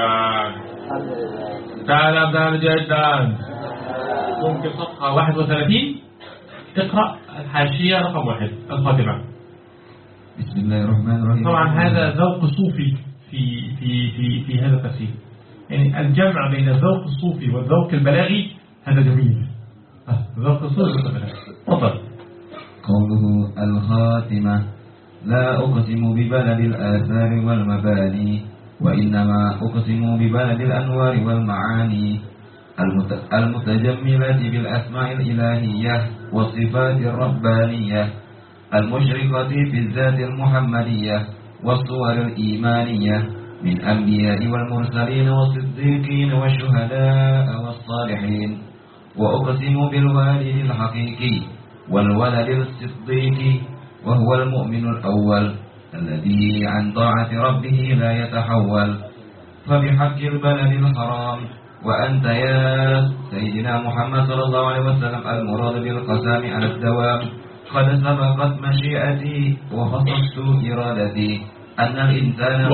جدا. ممكن صفحة 31 اقرأ الحاشية رقم 1 الخاتمة. بسم الله الرحمن الرحيم. طبعا هذا ذوق صوفي في هذا التفسير، يعني الجمع بين الذوق الصوفي والذوق البلاغي هذا جميل. ذوق الصوفي والبلاغي. تفضل. قوله الخاتمة لا أقسم ببلد الآثار والمباني، وإنما أقسم ببلد الأنوار والمعاني المتجملة بالأسماء الإلهية والصفات الربانية المشرقة في الذات المحمدية والصور الإيمانية من أنبياء والمرسلين والصديقين والشهداء والصالحين. وأقسم بالوالد الحقيقي والولد الصديق وهو المؤمن الأول الذي عن طاعة ربه لا يتحول. فبحق البلد الحرام وأنت يا سيدنا محمد صلى الله عليه وسلم المراد بالقسام على الدوام قد سبقت مشيئتي وخصصت إرادتي أن الإنسان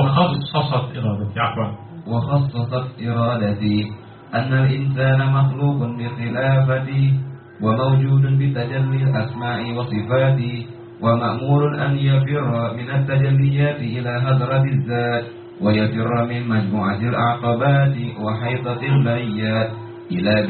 وخصصت إرادتي أن الإنسان مخلوق بخلافتي وموجود بتجلي الأسماء وصفاتي ومأمور أن يفر من التجليات إلى هدرة الذات ويفر من مجموعة الأعقبات وحيطة البريات إلى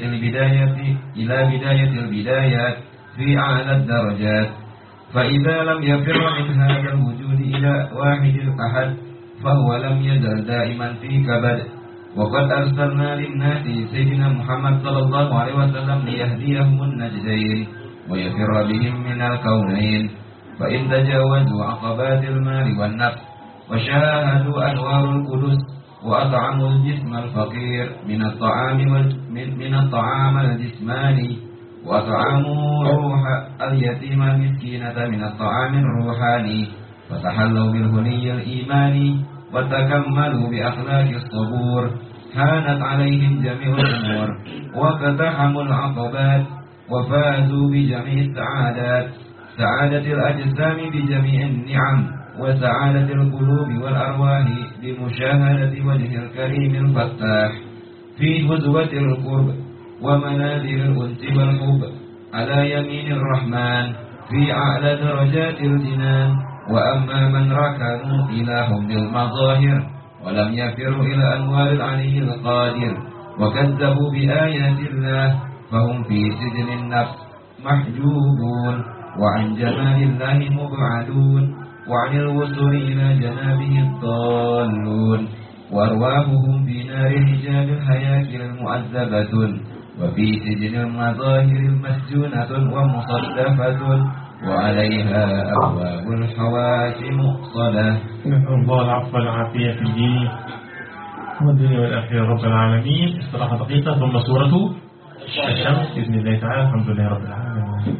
بداية البدايات في أعلى الدرجات. فإذا لم يفر من هذا الوجود إلى واحد الأحد فهو لم يزل دائما في كبد وقد أرسلنا للناس سيدنا محمد صلى الله عليه وسلم ليهديهم النجدين ويفر بهم من الكونين، فإن تجاوزوا عقبات المال والنفس وشاهدوا أنوار القدس وأطعموا الجسم الفقير من الطعام الجسماني، وأطعموا روح اليتيم المسكينة من الطعام الروحاني، فتحلوا بالهني الإيماني وتكملوا بأخلاق الصبور، هانت عليهم جميع الأمور واقتحموا العقبات وفازوا بجميع السعادات، سعادة الأجسام بجميع النعم، وسعادة القلوب والأرواح بمشاهدة وجه الكريم الفتاح في هزوة القرب ومنازل الأنس والحب على يمين الرحمن في أعلى درجات الجنان. وأما من ركنوا إلى حب المظاهر ولم يفروا إلى أنوار العلي القادر وكذبوا بآيات الله فهم في سجن النفس محجوبون وعن جمال الله مبعدون وعن الوصول إلى جنابه الضالون، وأرواحهم في نار حجاب الحياة المؤذبة وفي سجن المظاهر المسجونة ومصدفة وعليها أبواب الحواس مؤصلة. نسأل الله العفو والعافية في الدين والدنيا والآخرة رب العالمين. استراحة دقيقة ثم سورة الشمس بإذن الله تعالى. الحمد لله رب العالمين.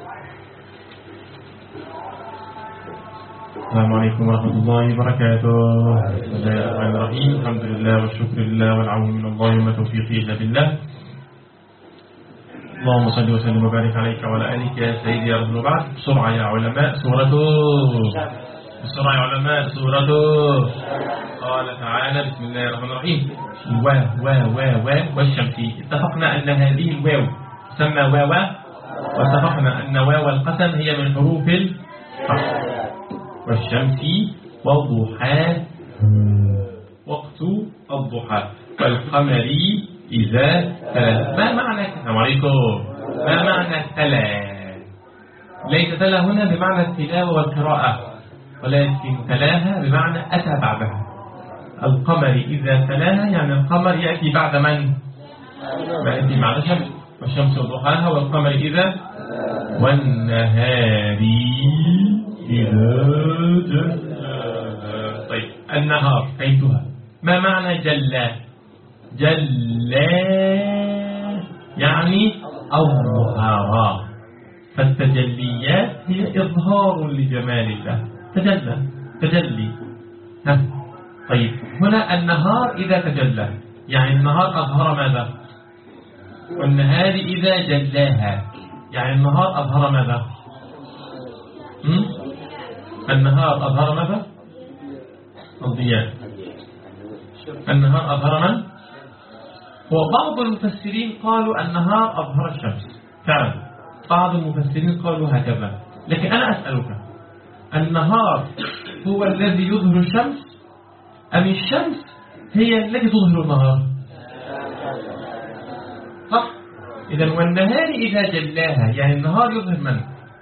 السلام عليكم ورحمة الله وبركاته. بسم الله الرحمن الرحيم. الحمد لله والشكر لله والعون من الله وما توفيقي إلا بالله. اللهم صل وسلم وبارك عليك وعلى آلك يا سيدي يا رب. بعد بسرعة يا علماء سورة قال تعالى بسم الله الرحمن الرحيم والشمس. اتفقنا أن هذه الواو تسمى واو، واتفقنا أن واو القسم هي من حروف القسم. والشمس والضحى وقت الضحى والقمر إذا تلا. ما معنى السلام عليكم؟ ما معنى تلا؟ ليس تلا هنا بمعنى التلاوة والقراءة، ولكن تلاها بمعنى أتى بعدها. القمر إذا تلاها يعني القمر يأتي بعد من؟ يأتي بعد الشمس. والشمس وضحاها والقمر إذا والنهار إذا جلاها. طيب النهار أيتها ما معنى جلا؟ جلا يعني أظهر، فالتجليات هي إظهار لجمال الله. تجلي. طيب هنا النهار إذا تجلى يعني النهار أظهر ماذا؟ والنهار إذا جلاها يعني النهار أظهر ماذا؟ النهار أظهر ماذا؟ الضياء. النهار أظهر من؟ وبعض المفسرين قالوا النهار أظهر الشمس. فعلا بعض المفسرين قالوا هكذا، لكن أنا أسألك، النهار هو الذي يظهر الشمس أم الشمس هي التي تظهر النهار؟ صح؟ إذن والنهار إذا جلاها يعني النهار يظهر من؟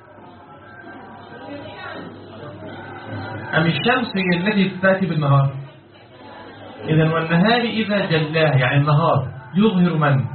أم الشمس هي التي تأتي بالنهار؟ إذن والنهار إذا جلاها يعني النهار يظهر من؟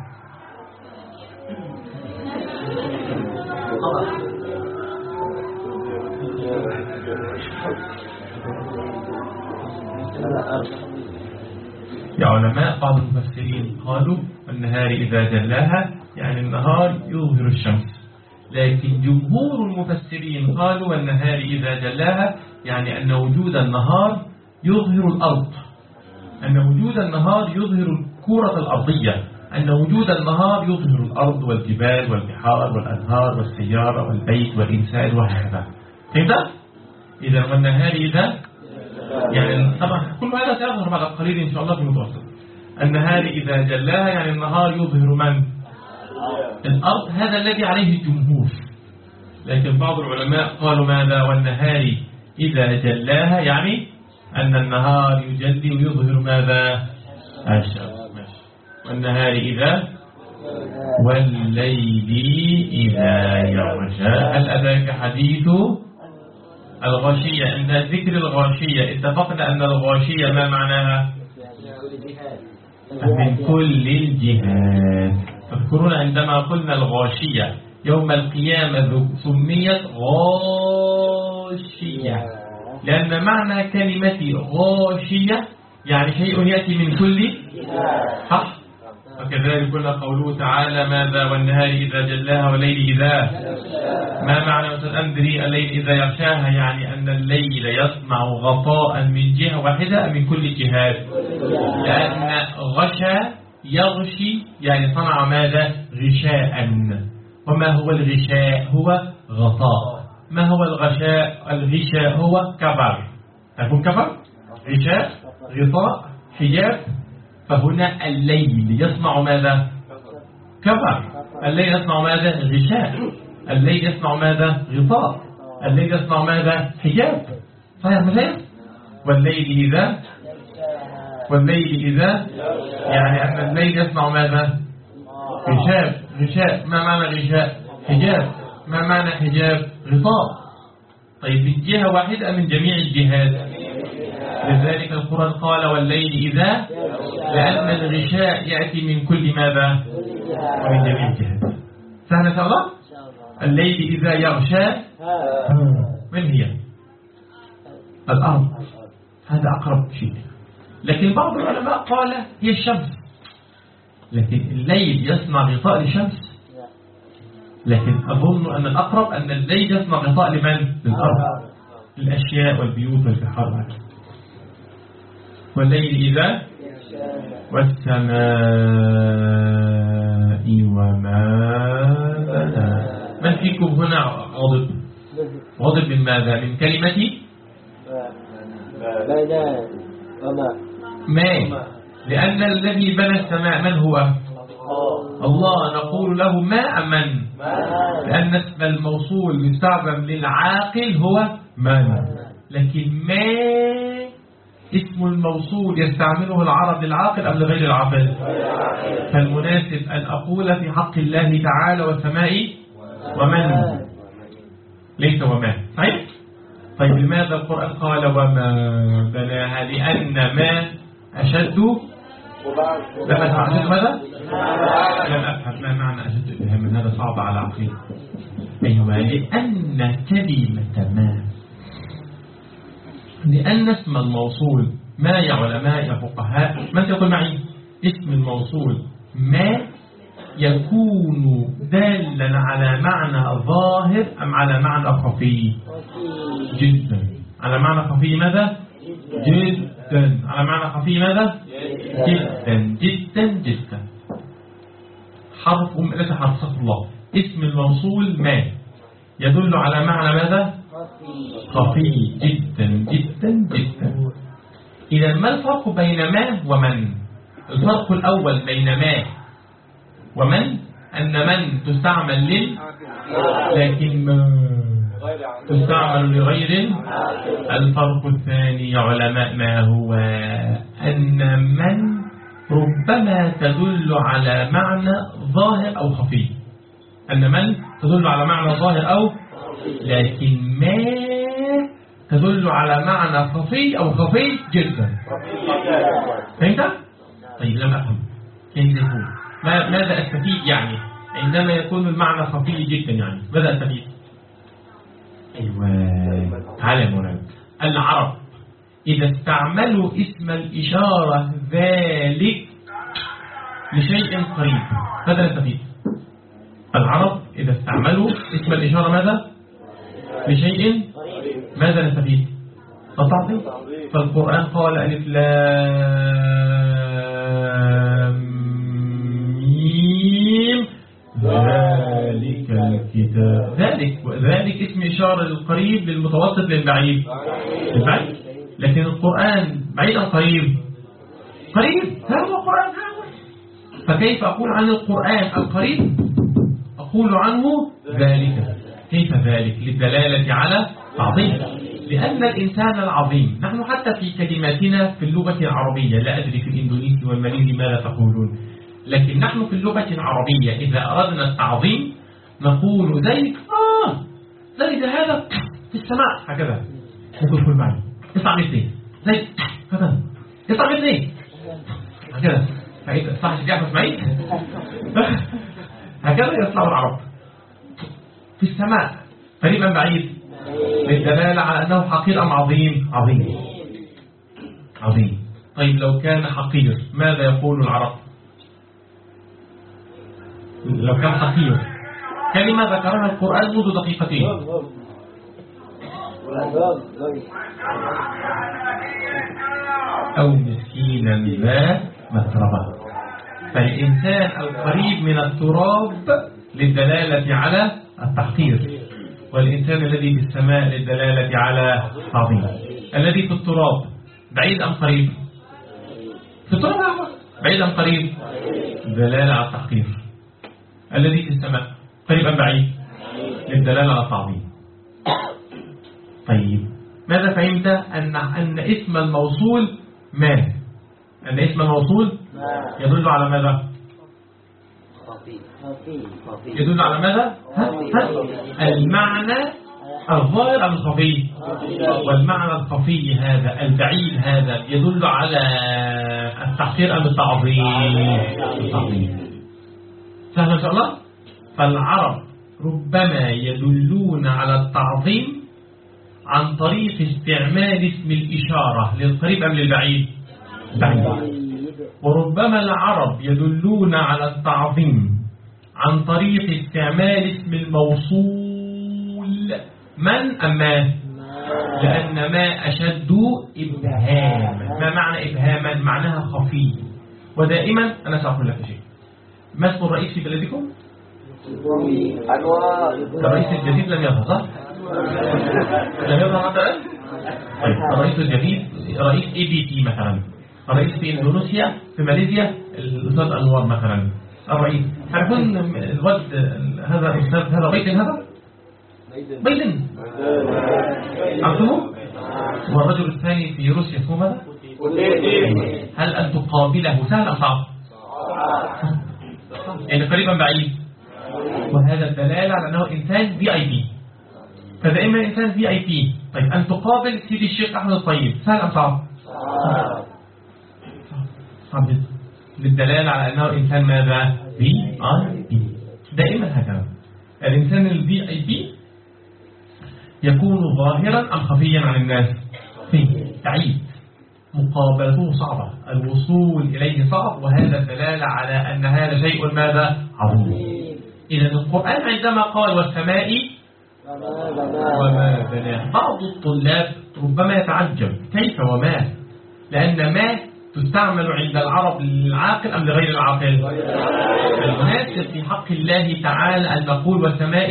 يا علماء بعض المفسرين قالوا النهار إذا جلاها يعني النهار يظهر الشمس، لكن جمهور المفسرين قالوا النهار إذا جلاها يعني أن وجود النهار يظهر الأرض، أن وجود النهار يظهر الكرة الأرضية، أن وجود النهار يظهر الأرض والجبال والبحار والأنهار والسيارة والبيت والإنسان وهكذا. فهمت؟ إذا والنهار إذا يعني طبعا كل هذا سيظهر بعد قليل إن شاء الله في المتوسط. النهار إذا جلاها يعني النهار يظهر من؟ الأرض. هذا الذي عليه الجمهور، لكن بعض العلماء قالوا ماذا؟ والنهار إذا جلاها يعني أن النهار يجلي ويظهر ماذا؟ الشمس. والنهار إذا والليل إذا يغشى. هل أتاك حديث الغاشية؟ عند ذكر الغاشية اتفقنا أن الغاشية ما معناها؟ من كل الجهات. تذكرون عندما قلنا الغاشية يوم القيامة سميت غاشية لأن معنى كلمة غاشية يعني شيء يأتي من كل حق. وكذلك قلنا قوله تعالى ماذا والنهار إذا جلاها والليل إذا ما معنى أندري الليل إذا يغشاها يعني أن الليل يصنع غطاء من جهة واحدة من كل الجهات لأن غشى يغشي يعني صنع ماذا غشاء. وما هو الغشاء؟ هو غطاء. ما هو الغشاء؟ الغشاء هو كفر. تكون كفر غشاء غطاء حجاب. فهنا الليل يصنع ماذا؟ كفر. الليل يصنع ماذا؟ غشاء. الليل يصنع ماذا؟ غطاء. الليل يصنع ماذا؟ حجاب. صحيح مثلا والليل إذا يعني أن الليل يصنع ماذا؟ غشاء. ما معنى غشاء؟ حجاب. ما معنى حجاب؟ غطاء. طيب الجهة واحدة من جميع الجهات. لذلك القرآن قال والليل إذا لأن الغشاء يأتي من كل ماذا؟ من جميع الجهات. سهلة شاء الله. الليل إذا يغشى من هي؟ الأرض. هذا أقرب شيء. لكن بعض العلماء قال هي الشمس. لكن الليل يصنع غطاء للشمس. لكن أظن أن الأقرب أن الليل يصنع غطاء لمن؟ للأرض. الأشياء والبيوت والبحار. والليل إذا والسماء وما بناها. من فيكم هنا غضب من ماذا؟ من كلمة ما. لأن الذي بنى السماء من هو؟ الله. نقول له ما من لأن اسم الموصول يستخدم للعاقل هو من. لكن ما اسم الموصول يستعمله العرب للعاقل أم لغير العاقل؟ فالمناسب أن أقول في حق الله تعالى والسماء ومن ليس وما. طيب لماذا القرآن قال وما بناها؟ لأن ما أشد ماذا؟ لم أفهم ما معنى أشد من هذا صعب على عقلي. أيوة لأن كلمة ما لأن اسم الموصول ما يا علماء يا فقهاء من تقول معي؟ اسم الموصول ما يكون دالا على معنى ظاهر أم على معنى خفي؟ جدا. على معنى خفي ماذا؟ جدا. على معنى خفي ماذا؟ جدا جدا جدا. حرف ليس حرف صف الله. اسم الموصول ما يدل على معنى ماذا؟ خفي جدا جدا جدا. إذا ما الفرق بين ما ومن؟ الفرق الأول بين ما ومن أن من تستعمل لكن ما تستعمل لغير. الفرق الثاني يا علماء ما هو؟ أن من ربما تدل على معنى ظاهر أو خفي. أن من تدل على معنى ظاهر أو لكن ما تدل على معنى خفي أو خفي جدا. فهمت؟ طيب لم أفهم كيف يكون. ماذا أستفيد يعني عندما يكون المعنى خفي جدا؟ يعني ماذا أستفيد؟ أيوة تعالى يا مولانا. العرب إذا استعملوا اسم الإشارة ذلك لشيء قريب ماذا نستفيد؟ العرب إذا استعملوا اسم الإشارة ماذا؟ لشيء ماذا نستفيد؟ التعظيم. فالقرآن قال ألف لام ميم ذلك الكتاب. ذلك اسم إشارة للقريب للمتوسط للبعيد. لكن القرآن بعيد أم قريب؟ قريب. هذا هو القرآن. فكيف أقول عن القرآن القريب؟ أقول عنه ذلك. كيف ذلك؟ للدلالة على عظيم. لأن الإنسان العظيم نحن حتى في كلماتنا في اللغة العربية لا أدري في الإندونيسي والماليزي ماذا تقولون، لكن نحن في اللغة العربية إذا أردنا التعظيم نقول ذلك ذلك هذا في السماء هكذا. ممكن تقول معي اطلع مثلي ذلك هكذا اطلع مثلي هكذا. صح شجاع اسماعيل. هكذا يصنع العرب في السماء قريب أم بعيد للدلالة على أنه حقير أم عظيم؟ عظيم. طيب لو كان حقير ماذا يقول العرب؟ لو كان حقير كلمة ذكرها القرآن منذ دقيقتين. أو مسكينا ذا متربة. فالإنسان القريب من التراب للدلالة على التحقير، والإنسان الذي في السماء للدلالة على عظيم. الذي في التراب بعيد أم قريب؟ في التراب بعيد أم قريب؟ دلالة على التحقير. الذي في السماء قريب أم بعيد؟ للدلالة على التعظيم. طيب ماذا فهمت؟ أن اسم الموصول ما؟ أن اسم الموصول يدل على ماذا؟ يدل على ماذا؟ المعنى الظاهر أم الخفي؟ والمعنى الخفي هذا البعيد هذا يدل على التحقير أم التعظيم؟ سهل إن شاء الله. فالعرب ربما يدلون على التعظيم عن طريق استعمال اسم الإشارة للقريب أم للبعيد؟ بعيد. وربما العرب يدلون على التعظيم عن طريق استعمال اسم الموصول من أم ما؟ لأن ما أشد إبهاما. ما معنى إبهاما؟ معناها خفي. ودائما أنا سأقول لك شيء. ما اسم الرئيس في بلدكم؟ الرئيس الجديد لم يظهر صح؟ لم يظهر حتى الآن؟ طيب الرئيس الجديد رئيس ABT مثلا، الرئيس في إندونيسيا، في ماليزيا الأستاذ أنور مثلا. الرئيس تعرفون الواد هذا الأستاذ هذا بايدن عرفتموه؟ والرجل الثاني في روسيا اسمه ماذا؟ هل أن تقابله سهل أم صعب؟ يعني قريبا بعيد. وهذا الدلالة على أنه إنسان VIP. فدائما إنسان VIP. طيب أن تقابل سيدي الشيخ أحمد الطيب سهل أم صعب؟ صعب جدا. للدلالة على أنه إنسان ماذا؟ VIP. دائما هكذا الإنسان VIP يكون ظاهرا أم خفيا عن الناس؟ بعيد. مقابلته صعبة، الوصول إليه صعب، وهذا الدلالة على أن هذا شيء ماذا؟ عظيم. إذا القرآن عندما قال والسماء وما بناها، بعض الطلاب ربما يتعجب كيف وما؟ لأن ما تستعمل عند العرب للعاقل أم لغير العاقل؟ المناسب في حق الله تعالى أن نقول والسماء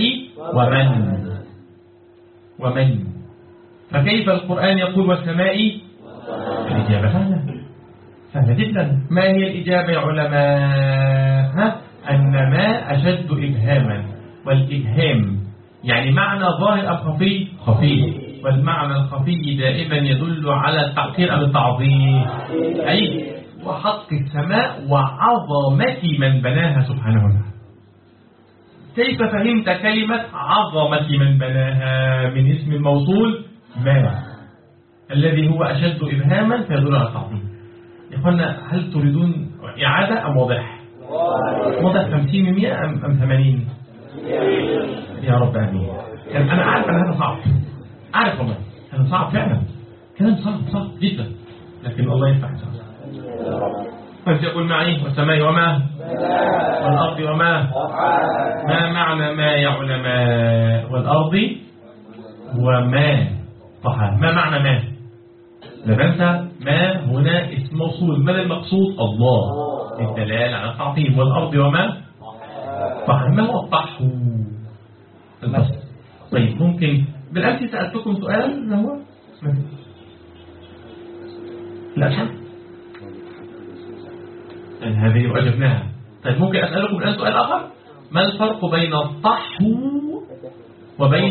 ومن. فكيف القرآن يقول والسماء؟ الإجابة سهلة جدا. ما هي الإجابة يا علماء؟ أن ما أشد إبهاما، والإبهام يعني معنى ظاهر أم خفي؟ والمعنى الخفي دائما يدل على التحقير أم التعظيم. أي وحق السماء وعظمة من بناها سبحانه وتعالى. كيف فهمت كلمة عظمة من بناها من اسم الموصول ما الذي هو أشد إبهاما فيدل على التعظيم؟ يا أخوانا هل تريدون إعادة أم واضح 50% أم 80؟ يا رب آمين. أنا أعرف أن هذا صعب، أعرف والله هذا صعب فعلا، كلام صعب جدا، لكن الله يفتح صعب. فأنت يقول معي والسماء وما والأرض وما. ما معنى ما يا علماء؟ والأرض وما طحاها. ما معنى ما؟ لا ننسى ما هنا اسم موصول. من المقصود؟ الله، للدلالة على التعظيم. والأرض وما طحاها. ما هو الطحو؟ البسط. طيب ممكن بالأمس سألتكم سؤال، ما هو؟ الألحان هذه وأجبناها. طيب ممكن أسألكم الآن سؤال آخر. ما الفرق بين الطحو وبين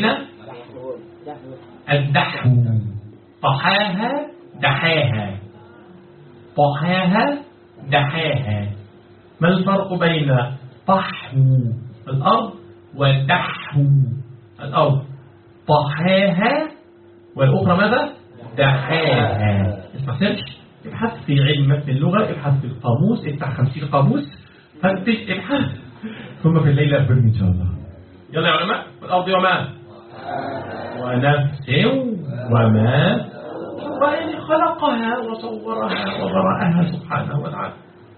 الدحو؟ طحاها دحاها، طحاها دحاها. ما الفرق بين طحو الأرض ودحو الأرض؟ طحاها والأخرى ماذا؟ دحاها. اسمع سيرش ابحث في علم متن اللغة، ابحث في القاموس، افتح 50 قاموس، فتش، ابحث، ثم في الليل أخبرني إن شاء الله. يلا يا علماء. والأرض وما ونفس وما يعني خلقها وصورها وبرأها سبحانه وتعالى.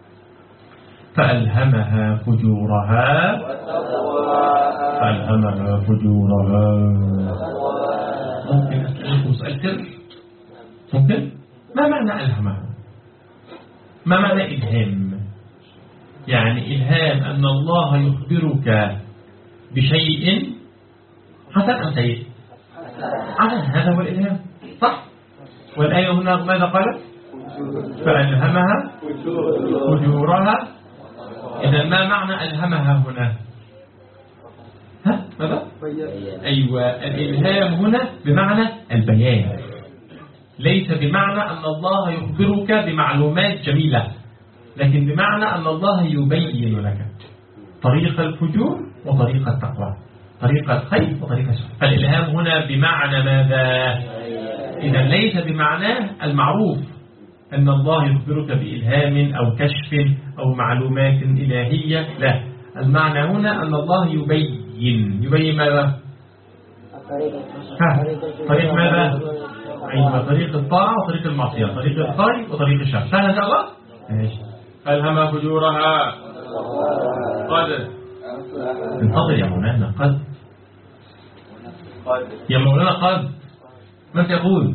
فألهمها فجورها ممكن أسألكم سؤال سر؟ ممكن؟ ما معنى ألهمها؟ ما معنى إلهام؟ يعني إلهام أن الله يخبرك بشيء حسن أم سيء؟ حسن، هذا هو الإلهام، صح؟ والآية هنا ماذا قالت؟ فألهمها فجورها. إذا ما معنى ألهمها هنا؟ ها؟ ماذا؟ أيوة، الإلهام هنا بمعنى البيان، ليس بمعنى أن الله يخبرك بمعلومات جميلة، لكن بمعنى أن الله يبين لك طريق الفجور وطريق التقوى، طريق الخير وطريق الشر. فالإلهام هنا بمعنى ماذا؟ إذا ليس بمعناه المعروف أن الله يخبرك بإلهام أو كشف أو معلومات إلهية، لا، المعنى هنا أن الله يبين ماذا؟ طريق ماذا؟ أيوة، طريق الطاعة وطريق المعصية، طريق الخير وطريق الشر. سهل إن شاء الله؟ ألهم فجورها قد. انتظر يا مولانا، قد يا مولانا، قد ما تقول؟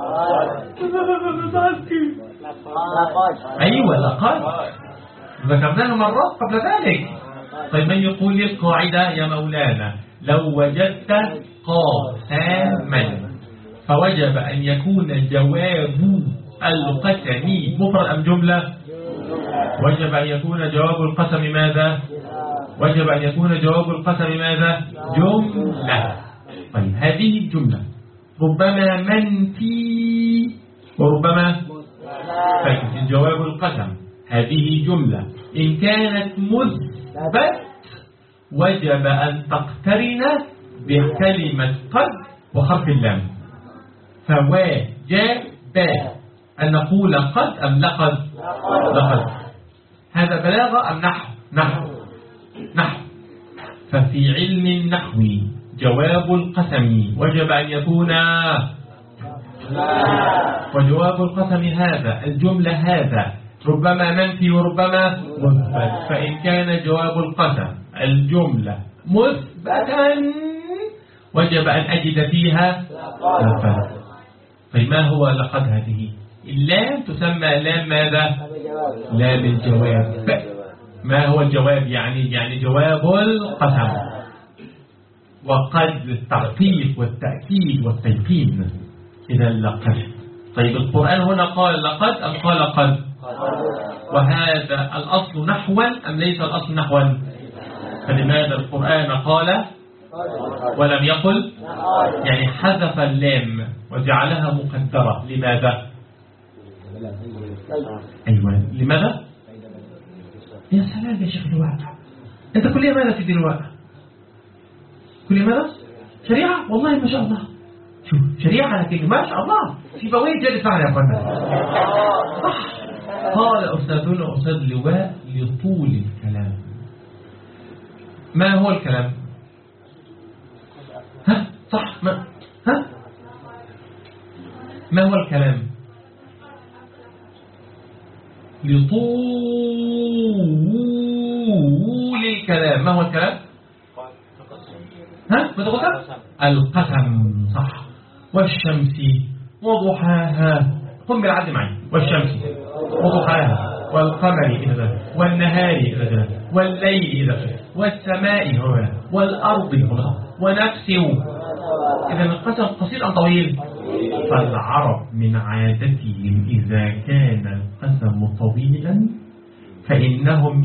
أيوة، لقد ذكرناه مرات قبل ذلك. طيب من يقول لي القاعدة يا مولانا؟ لو وجدت قاسما فوجب أن يكون جواب القسم مفرد أم جملة؟ وجب أن يكون جواب القسم ماذا؟ وجب أن يكون جواب القسم ماذا؟ جملة. طيب هذه الجملة ربما منفي وربما فإن جواب القسم هذه جملة إن كانت مثبت وجب أن تقترن بكلمة قد وحرف اللام، فواجب أن نقول قد أم لقد؟ لقد. هذا بلاغة أم نحو؟ ففي علم النحو جواب القسم وجب أن يكون، وجواب القسم هذا الجملة هذا ربما منفي وربما مثبت، فإن كان جواب القسم الجملة مثبتا وجب أن أجد فيها لقد. طيب ما هو لقد؟ هذه اللام تسمى لام ماذا؟ لام الجواب. ما هو الجواب؟ يعني جواب القسم، وقد للتحقيق والتأكيد والتيقين. إذا لقد. طيب القرآن هنا قال لقد أم قال قد؟ وهذا الأصل نحوا أم ليس الأصل نحوا؟ فلماذا القرآن قال ولم يقل؟ يعني حذف اللام وجعلها مقدرة. لماذا؟ أيوة، لماذا؟ يا سلام يا شيخ لواء، أنت كلية ماذا في لواء؟ كلية ماذا؟ شريعة؟ والله ما شاء الله. شوف شريعة لكن ما شاء الله في بوين جالس معنا يا أخوانا. صح. قال أستاذنا أستاذ لواء لطول الكلام. ما هو الكلام؟ ها؟ صح. ما هو الكلام؟ لطول الكلام. ما هو الكلام؟ ها؟ ماذا قلت؟ القسم. صح. والشمس وضحاها. قم بالعد معي. والشمس وضحاها والقمر إذا ذهب والنهار إذا ذهب والليل إذا ذهب والسماء هنا والأرض هنا ونفس. إذا القسم قصير أم طويل؟ فالعرب من عادتهم إذا كان القسم طويلا فإنهم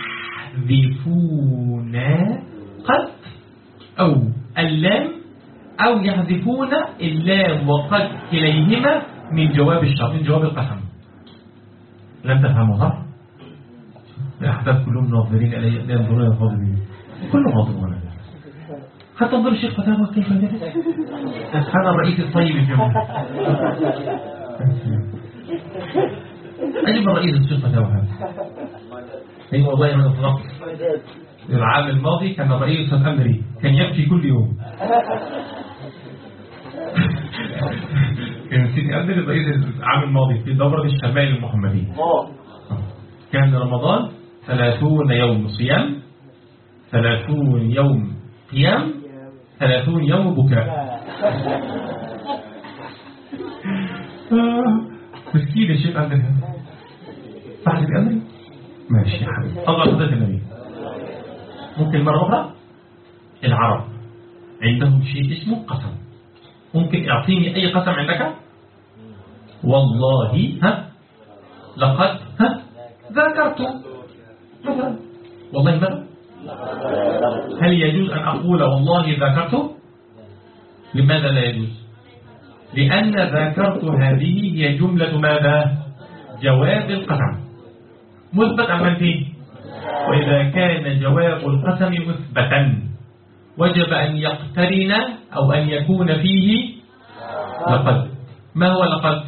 يحذفون قد أو اللام أو يحذفون اللام وقد كليهما من جواب الشرط، من جواب القسم. لم تفهموا صح؟ الأحباب كلهم ناظرين إلي، لا ينظرون إلى فاضلين، كلهم ناظرون. حتى انظر الشيخ فتاوى كيف جلس. هذا الرئيس الطيب الجمهور. أجب الرئيس الشيخ فتاوى أي والله أنا أطلقت العام الماضي كان الرئيس الأمري كان يبكي كل يوم. كان سيدي أمري الرئيس العام الماضي في دورة الشمال المحمدية. كان رمضان 30 يوم صيام، 30 يوم قيام، 30 يوم بكاء. مسكين الشيخ أمري. صح سيدي أمري؟ ماشي يا حبيبي. الله صدق النبي. ممكن مرة أخرى العرب عندهم شيء اسمه قسم. ممكن اعطيني أي قسم عندك؟ والله لقد ذكرت مثلا. والله ماذا؟ هل يجوز أن أقول والله ذكرت؟ لماذا لا يجوز؟ لأن ذكرت هذه هي جملة ماذا؟ جواب القسم مثبت أم منفي؟ وإذا كان جواب القسم مثبتا وجب أن يقترن أو أن يكون فيه لقد. ما هو لقد؟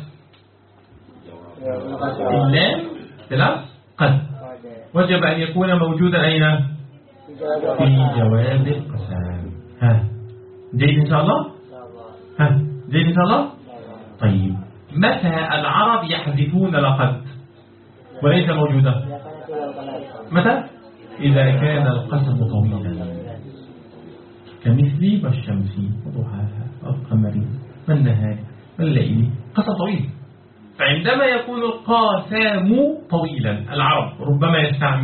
اللام ثلاث قد وجب أن يكون موجودا أين؟ في جواب القسم. جيد إن شاء الله؟ جيد إن شاء الله؟ طيب متى العرب يحذفون لقد وليس موجودة؟ متى؟ إذا كان القسم طويلا كمثل والشمس وضحاها والقمر والنهار والليل. قسم طويل. فعندما يكون القاسم طويلا العرب ربما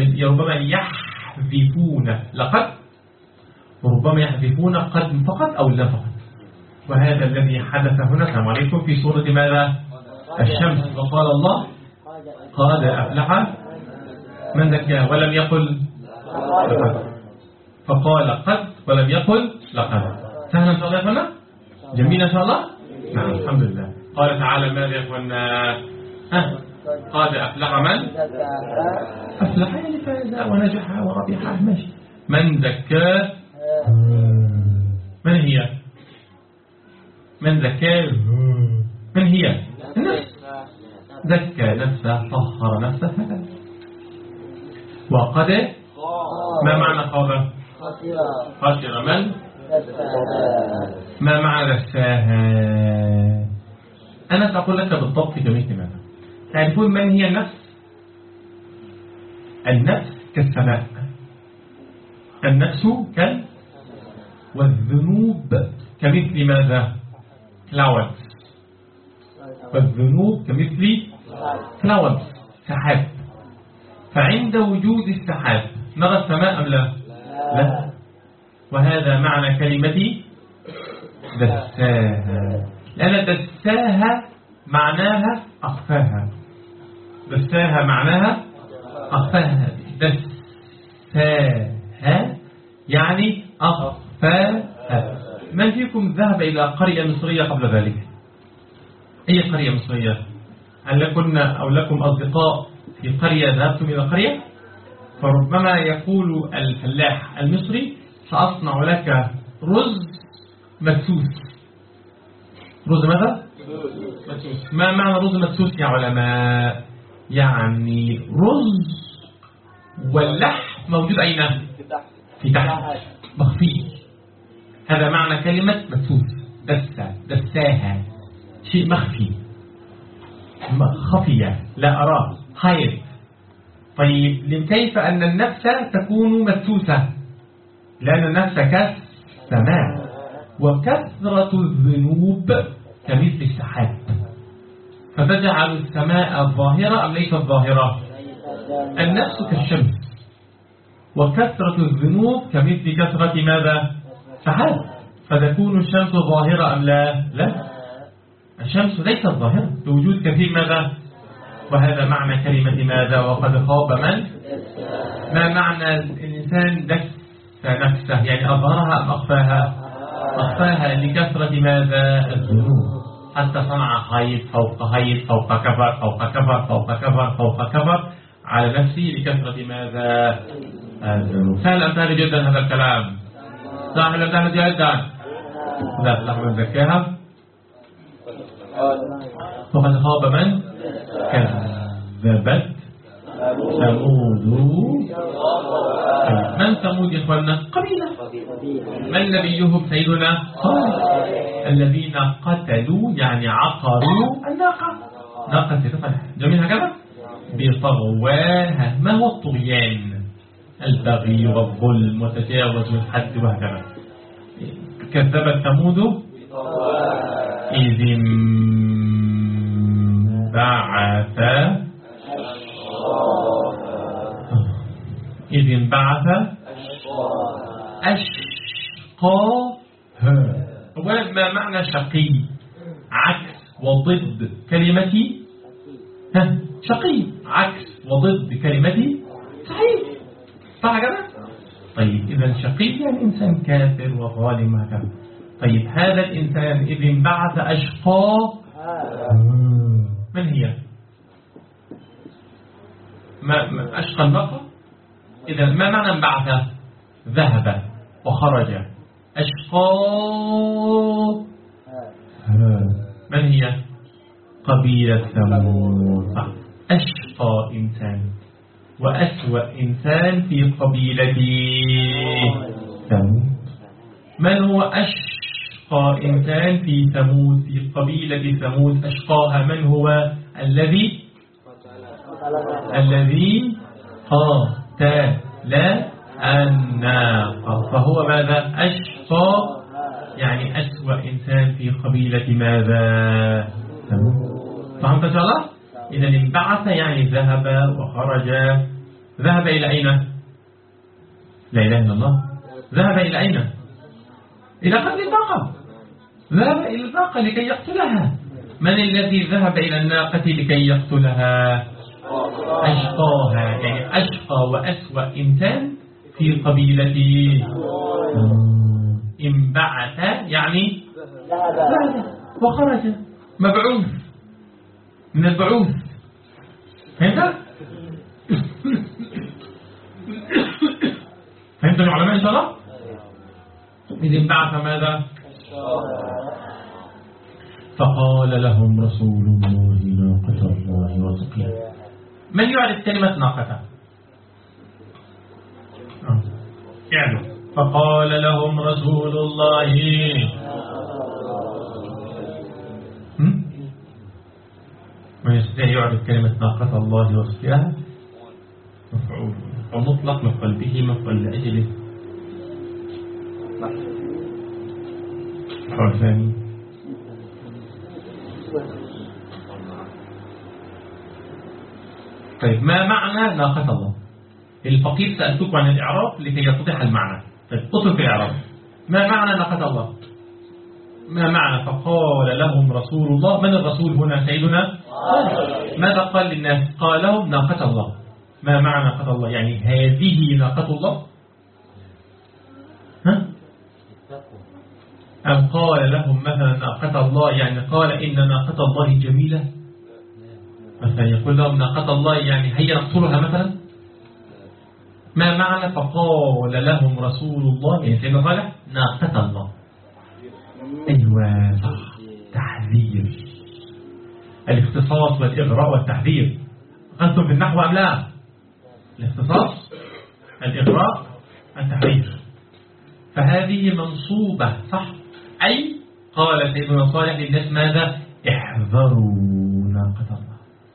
يحذفون لقد وربما يحذفون قد فقط أو لا فقط. وهذا الذي حدث هنا السلام عليكم في سورة ماذا؟ الشمس. وقال الله قد أفلح من زكاها ولم يقل لقد. فقال قد ولم يقل لقد. سهل إن شاء الله يا فندم؟ جميل إن شاء الله؟ نعم الحمد لله. قال تعالى ماذا يا اخوانا؟ قد أفلح من أفلح يعني فاز ونجح وربح. ماشي. من زكاه من هي؟ من زكاه من هي؟ النفس. زكى نفسه طهر نفسه. وقد ما معنى خاب؟ خسر من؟ ما معنى دساها؟ أنا سأقول لك بالضبط كمثل ماذا. تعرفون من هي النفس؟ النفس كالسماء. النفس والذنوب كمثل ماذا؟ clouds. والذنوب كمثل clouds سحاب. فعند وجود السحاب نرى السماء أم لا؟ لا. وهذا معنى كلمة دساها. لأن دساها معناها أخفاها. دساها معناها أخفاها. دساها يعني أخفاها. من فيكم ذهب إلى قرية مصرية قبل ذلك؟ أي قرية مصرية؟ هل لكم أصدقاء في قرية ذهبتم إلى قرية؟ فربما يقول الفلاح المصري سأصنع لك رز مدسوس. رز ماذا؟ مدسوس. ما معنى رز مدسوس يا علماء؟ يعني رز واللحم موجود أين؟ في تحت مخفي. هذا معنى كلمة مدسوس. دساها شيء مخفي خفية لا أراه hide. طيب كيف أن النفس تكون مدسوسة؟ لأن النفس كالسماء وكثرة الذنوب كمثل السحاب. فتجعل السماء ظاهرة أم ليست ظاهرة؟ النفس كالشمس وكثرة الذنوب كمثل كثرة ماذا؟ سحاب. فتكون الشمس ظاهرة أم لا؟ لا. الشمس ليست ظاهرة بوجود كثير ماذا؟ وهذا معنى كلمة ماذا؟ وقد خاب من؟ ما معنى الإنسان دس نفسه؟ يعني أظهرها أم أخفاها؟ أخفاها لكثرة ماذا؟ الذنوب. حتى صنع خيط فوق خيط فوق كفر فوق كفر فوق كفر فوق كفر على نفسه لكثرة ماذا؟ الذنوب. سهل أم سهل جدا هذا الكلام؟ سهل أم سهل جدا؟ لا لحظة زكاها. فقد خاب من؟ كذب. كذبت ثمود. من ثمود يا اخوانا؟ قبيلة. من نبيهم؟ سيدنا صالح. الذين قتلوا يعني عقروا الناقة، ناقة صالح. جميل هكذا. بطغواها. ما هو الطغيان؟ البغي والظلم وتجاوز الحد وهكذا. كذبت ثمود إذ انبعث أشقاها. وما معنى شقي؟ عكس وضد كلمة شقي، عكس وضد كلمة سعيد، صح كده؟ طيب إذا شقي يعني إنسان كافر وظالم هكذا. طيب هذا الإنسان إذ انبعث أشقاه، من هي؟ ما أشقى الناقة. إذا ما معنى انبعث؟ ذهب وخرج. أشقاه من هي؟ قبيلة ثمود. أشقى إنسان وأسوأ إنسان في قبيلة ثمود. من هو أشقى إنسان في ثمود في قبيلة ثمود؟ أشقاها من هو؟ الذي قاتل الناقة، فهو ماذا؟ أشقى يعني أسوأ إنسان في قبيلة ماذا؟ ثمود. فهمت إن شاء الله؟ إذا انبعث يعني ذهب وخرج. ذهب إلى أين؟ لا إله إلا الله. ذهب إلى أين؟ إلى قتل الناقة. ذهب إلى الناقة لكي يقتلها. من الذي ذهب إلى الناقة لكي يقتلها؟ أشقاها يعني أشقى وأسوأ إنسان في قبيلته. انبعث يعني ذهب وخرج، مبعوث من البعوث. فهمت؟ فهمتوا العلماء إن شاء الله؟ إذ انبعث ماذا؟ فقال لهم رسول الله ناقة الله وسقياها. من يعرف كلمة ناقة؟ يعني فقال لهم رسول الله. من يستطيع يعرف كلمة ناقة الله وسقياها؟ مفعول ومطلق مفعول به مفعول لأجله. مفعول ثاني. طيب ما معنى ناقة الله؟ الفقير سألتكم عن الإعراب لكي يتضح المعنى. طيب اترك الإعراب. ما معنى ناقة الله؟ ما معنى فقال لهم رسول الله؟ من الرسول هنا؟ سيدنا. ماذا قال للناس؟ قال لهم ناقة الله. ما معنى ناقة الله؟ يعني هذه ناقة الله؟ أم قال لهم مثلا ناقة الله يعني قال إن ناقة الله جميلة؟ مثلا يقول لهم ناقة الله يعني هيا نقتلها مثلا. ما معنى فقال لهم رسول الله؟ يعني سيدنا صالح ناقة الله. أيوة صح، تحذير. الاختصاص والإغراء والتحذير. أنتم في النحو أم لا؟ الاختصاص الإغراء التحذير. فهذه منصوبة صح. أي قال سيدنا صالح للناس ماذا؟ احذروا ناقة الله،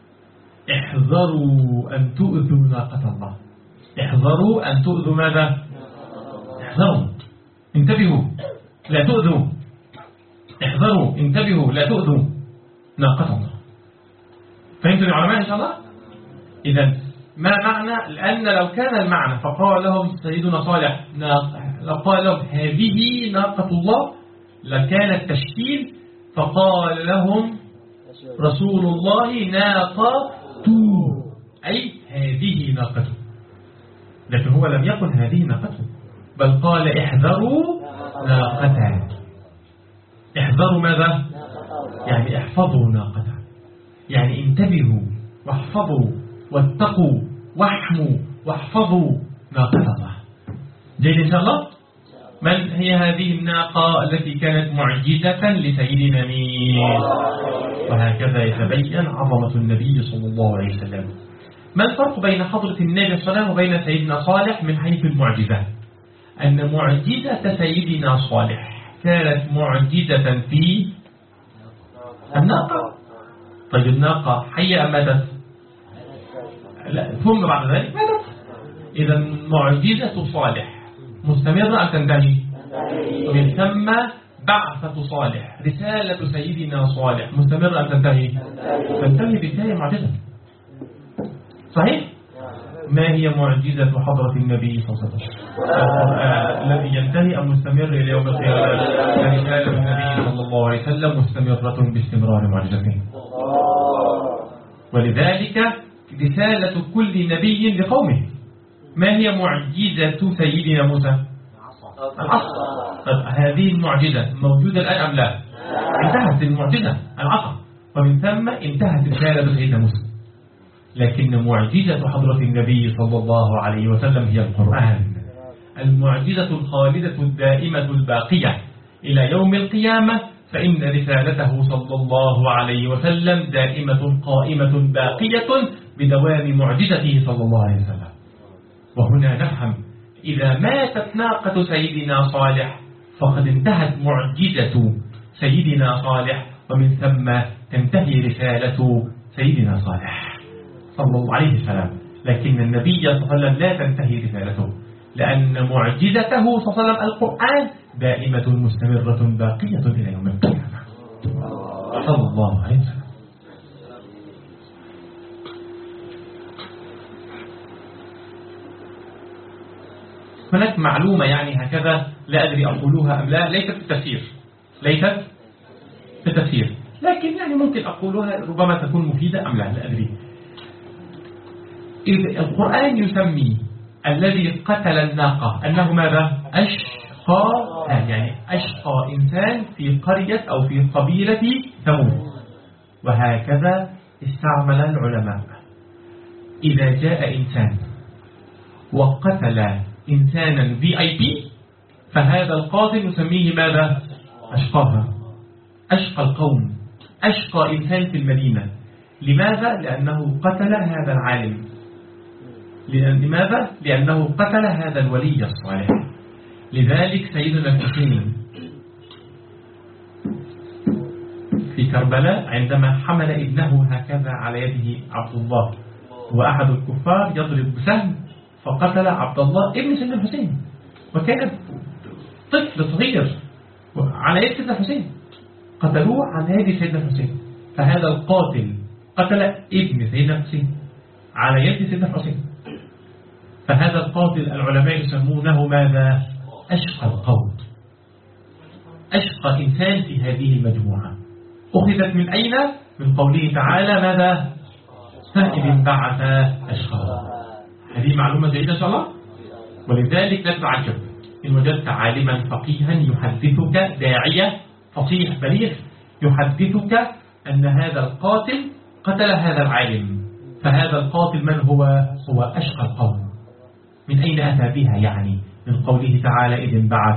احذروا أن تؤذوا ناقة الله، احذروا أن تؤذوا ماذا؟ احذروا انتبهوا لا تؤذوا، احذروا انتبهوا لا تؤذوا ناقة الله. فهمتوا يا علماء إن شاء الله؟ إذا ما معنى؟ لأن لو كان المعنى فقال لهم سيدنا صالح لو قال لهم هذه ناقة الله لكان التشكيل فقال لهم رسول الله ناقة أي هذه ناقته. لكن هو لم يقل هذه ناقته بل قال احذروا ناقته. احذروا ماذا؟ يعني احفظوا ناقته، يعني انتبهوا واحفظوا واتقوا واحموا واحفظوا ناقة الله. جيد إن شاء الله؟ من هي هذه الناقة التي كانت معجزة لسيدنا مين؟ وهكذا يتبين عظمة النبي صلى الله عليه وسلم. ما الفرق بين حضرة النبي صلى الله عليه وسلم وبين سيدنا صالح من حيث المعجزة؟ أن معجزة سيدنا صالح كانت معجزة في الناقة. طيب الناقة حية أم ماتت؟ لا، ثم بعد ذلك ماتت. إذا معجزة صالح مستمرة أم تنتهي؟ ومن ثم بعثة صالح رسالة سيدنا صالح مستمرة أم تنتهي؟ تنتهي بانتهاء معجزة. صحيح؟ ما هي معجزة حضرة النبي صلى الله عليه وسلم؟ القرآن الذي ينتهي أم مستمر إلى يوم القيامة؟ رسالة النبي صلى الله عليه وسلم مستمرة باستمرار معجزته. ولذلك رسالة كل نبي لقومه. ما هي معجزة سيدنا موسى؟ العصا. هذه المعجزة موجودة الآن أم لا؟ انتهت المعجزة العصا، ومن ثم انتهت رسالة سيدنا موسى. لكن معجزة حضرة النبي صلى الله عليه وسلم هي القرآن، المعجزة الخالدة الدائمة الباقية إلى يوم القيامة. فإن رسالته صلى الله عليه وسلم دائمة قائمة باقية بدوام معجزته صلى الله عليه وسلم. وهنا نفهم إذا ماتت ناقة سيدنا صالح فقد انتهت معجزة سيدنا صالح، ومن ثم تنتهي رسالة سيدنا صالح صلى الله عليه وسلم. لكن النبي صلى الله عليه وسلم لا تنتهي رسالته، لأن معجزته صلى الله عليه وسلم القرآن دائمة مستمرة باقية إلى يوم القيامة صلى الله عليه وسلم. هناك معلومة يعني هكذا لا أدري أقولها أم لا، ليست في التفسير، لكن يعني ممكن أقولها ربما تكون مفيدة أم لا أدري. إذ القرآن يسمي الذي قتل الناقة أنه ماذا؟ أشقى، يعني أشقى إنسان في قرية أو في قبيلة ثمود. وهكذا استعمل العلماء إذا جاء إنسان وقتل إنسانا VIP فهذا القاتل نسميه ماذا؟ أشقاها، أشقى القوم، أشقى إنسان في المدينة. لماذا؟ لأنه قتل هذا العالم. لماذا؟ لأنه قتل هذا الولي الصالح. لذلك سيدنا الحسين في كربلاء عندما حمل ابنه هكذا على يده عبد الله وأحد الكفار يضرب بسهم فقتل عبد الله ابن سيدنا الحسين، وكان طفل صغير على يد سيدنا الحسين، قتلوه على يد سيدنا الحسين. فهذا القاتل قتل ابن سيدنا الحسين على يد سيدنا الحسين. فهذا القاتل العلماء يسمونه ماذا؟ أشقى القوم، أشقى إنسان في هذه المجموعة. أخذت من أين؟ من قوله تعالى ماذا؟ إذ بعث أشقى. هذه معلومة جيدة إن شاء الله. ولذلك لا تعجب إن وجدت عالما فقيها يحدثك، داعية فصيح بليغ يحدثك أن هذا القاتل قتل هذا العالم. فهذا القاتل من هو؟ هو أشقى القوم. من أين أتى بها؟ يعني من قوله تعالى إذ انبعث.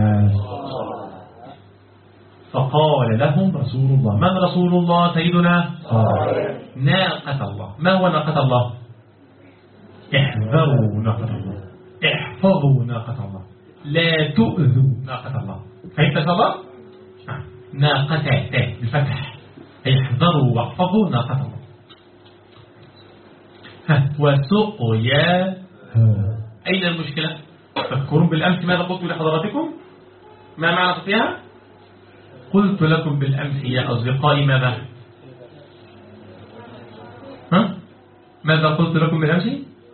فقال لهم رسول الله. من رسول الله؟ سيدنا ناقة الله. ما هو ناقة الله؟ احذروا ناقة الله، احفظوا ناقة الله، لا تؤذوا ناقة الله. فهمت شاء الله؟ ناقة بالفتح، احذروا واحفظوا ناقة الله. وسقيا. أين المشكلة؟ تذكرون بالأمس ماذا قلت لحضراتكم؟ ما معنى سقياها؟ قلت لكم بالأمس يا أصدقائي ماذا؟ ماذا قلت لكم بالأمس؟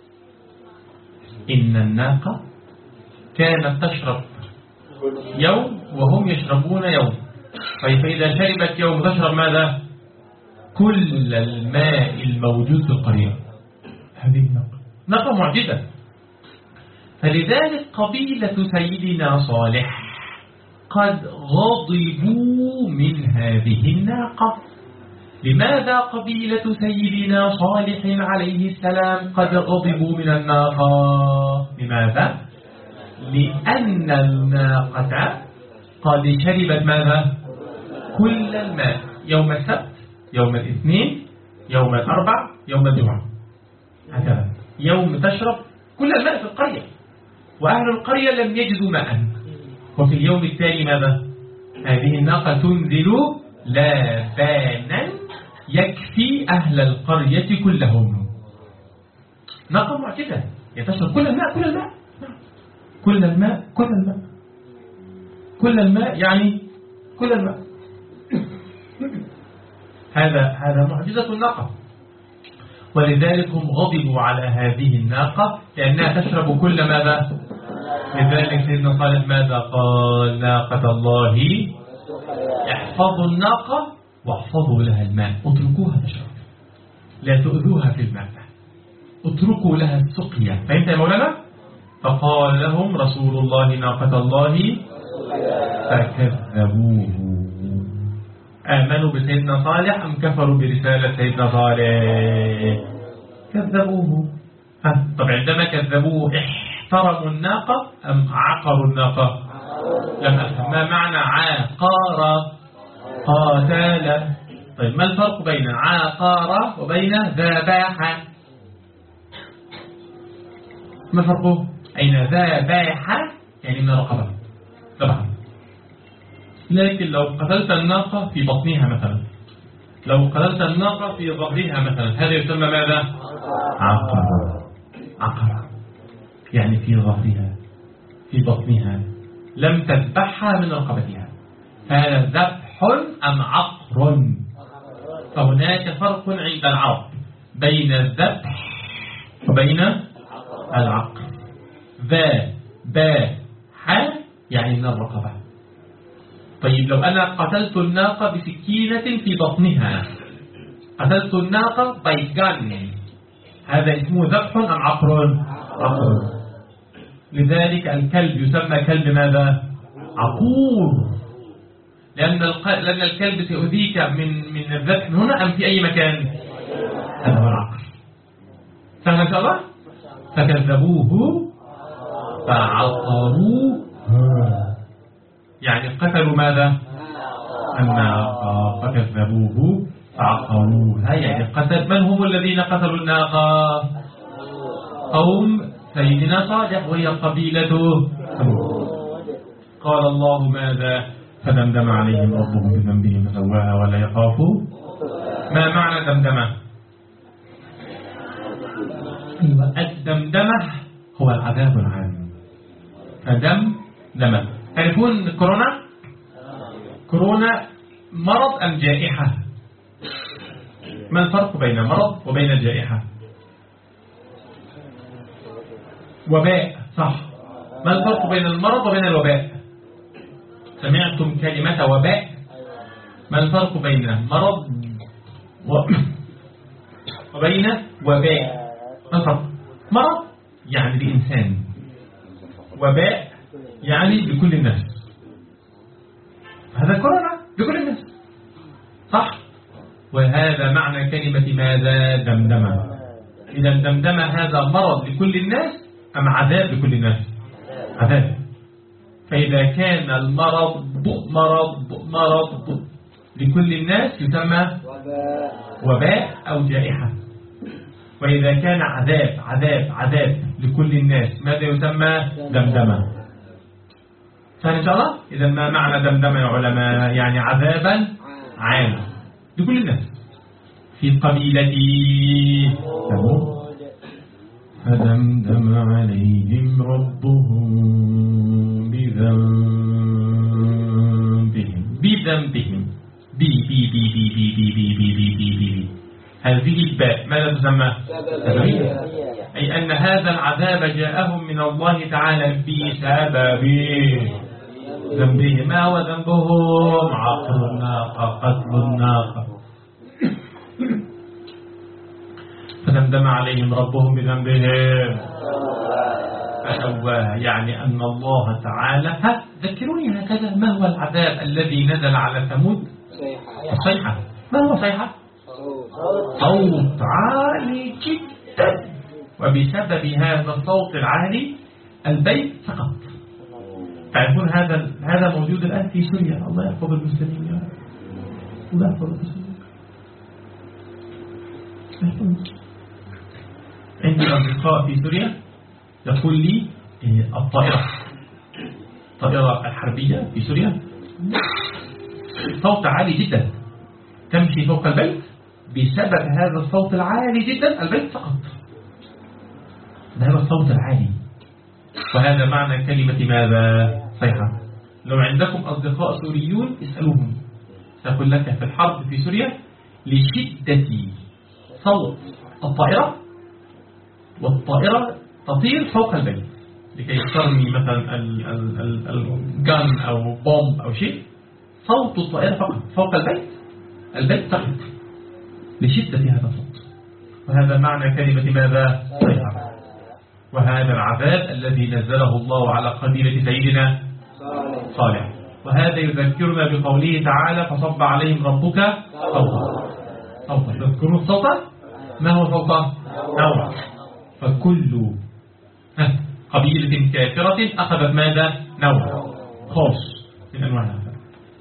إن الناقة كانت تشرب يوم وهم يشربون يوم. طيب فإذا شربت يوم تشرب ماذا؟ كل الماء الموجود في القرية. هذه ناقة معجزة. فلذلك قبيلة سيدنا صالح قد غضبوا من هذه الناقة. لماذا قبيلة سيدنا صالح عليه السلام قد غضبوا من الناقة؟ لماذا؟ لأن الناقة قد شربت ماذا؟ كل الماء يوم السبت، يوم الاثنين، يوم الأربع، يوم الجمعة، هكذا يوم تشرب كل الماء في القرية، وأهل القرية لم يجدوا ماء. وفي اليوم التالي ماذا؟ هذه الناقة تنزل لبانا يكفي أهل القرية كلهم. ناقة معجزة، تشرب كل الماء كل الماء كل الماء كل الماء كل الماء، يعني كل الماء. هذا معجزة الناقة، ولذلك هم غضبوا على هذه الناقة لأنها تشرب كل ماذا؟ لذلك سيدنا صالح ماذا قال؟ ناقة الله احفظوا الناقة واحفظوا لها الماء، اتركوها تشرب، لا تؤذوها في الماء، اتركوا لها السقيا. فهمت يا مولانا؟ فقال لهم رسول الله ناقة الله فكذبوه. آمنوا بسيدنا صالح أم كفروا برسالة سيدنا صالح؟ كذبوه. طب عندما كذبوه احترموا الناقة أم عقروا الناقة؟ لم أفهم ما معنى عاقر قاتل. طيب ما الفرق بين عاقر وبين ذبح؟ ما الفرق؟ أين ذبح يعني من الرقبة ذبح. لكن لو قتلت الناقة في بطنها مثلا، لو قتلت الناقة في ظهرها مثلا، هذا يسمى ماذا؟ عقر، يعني في ظهرها في بطنها، لم تذبحها من رقبتها، هذا ذبح أم عقر؟ فهناك فرق عند العرب بين الذبح وبين العقر. ذبح يعني من الرقبة. طيب لو أنا قتلت الناقة بسكينة في بطنها، قتلت الناقة بيجان، هذا اسمه ذبح أم عقر؟ عقر. لذلك الكلب يسمى كلب ماذا؟ عقور، لأن الكلب سيؤذيك من الذبح هنا أم في أي مكان؟ هذا هو العقر. فهم إن شاء الله؟ فكذبوه فعقروه، يعني قتلوا ماذا؟ الناقة، فكذبوه فعقروها، يعني قتل. من هم الذين قتلوا الناقة؟ قوم سيدنا صالح وهي قبيلته. قال الله ماذا؟ فدمدم عليهم ربهم بذنبهم فسواها ولا يخافوا. ما معنى دمدمة؟ الدمدمة هو العذاب العام. فدمدمة. تعرفون كورونا مرض أم جائحة؟ ما الفرق بين مرض وبين جائحة؟ وباء، صح. ما الفرق بين المرض وبين الوباء؟ سمعتم كلمة وباء؟ ما الفرق بين مرض وبين وباء؟ ما الفرق؟ مرض يعني لإنسان، وباء يعني لكل الناس. هذا كورونا لكل الناس، صح؟ وهذا معنى كلمة ماذا؟ دمدمة. إذا دمدمة هذا مرض لكل الناس أم عذاب لكل الناس؟ عذاب. فإذا كان المرض مرض لكل الناس يسمى وباء أو جائحة، وإذا كان عذاب لكل الناس ماذا يسمى؟ دمدمة. فإن شاء الله إذا ما معنى دمدمة يا علماء؟ يعني عذابا عاما لكل الناس. في قبيلتي فدمدم عليهم ربهم بذنبهم هذه الباء ماذا تسمى؟ أي أن هذا العذاب جاءهم من الله تعالى بسبب ذنبهم. ما هو ذنبهم؟ عقر الناقة، قتل الناقة. فدمدم عليهم ربهم بذنبهم فسواها، يعني أن الله تعالى. ذكروني هكذا، ما هو العذاب الذي نزل على ثمود؟ الصيحة. ما هو صيحة؟ صوت عالي جدا، وبسبب هذا الصوت العالي البيت سقط. تعرفون هذا موجود الآن في سوريا. الله يحفظ المسلمين يا رب. الله يحفظ المسلمين. عندي أصدقاء في سوريا يقول لي الطائرة الحربية في سوريا صوت عالي جدا تمشي فوق البيت، بسبب هذا الصوت العالي جدا البيت سقط. هذا الصوت العالي، وهذا معنى كلمة ماذا؟ صيحة. لو عندكم أصدقاء سوريون اسألوهم، سأقول لك في الحرب في سوريا لشدة صوت الطائرة، والطائرة تطير فوق البيت لكي ترمي مثلا الجن أو بومب أو شيء، صوت الطائرة فقط فوق البيت سقط لشدة هذا الصوت. وهذا معنى كلمة ماذا؟ صيحة. وهذا العذاب الذي نزله الله على قبيلة سيدنا صالح. وهذا يذكرنا بقوله تعالى فصب عليهم ربك صوتا. تذكرون الصوت؟ ما هو صوتا؟ نوع. فكل قبيلة كافرة أخذت ماذا؟ نوع خاص من أنواع العذاب.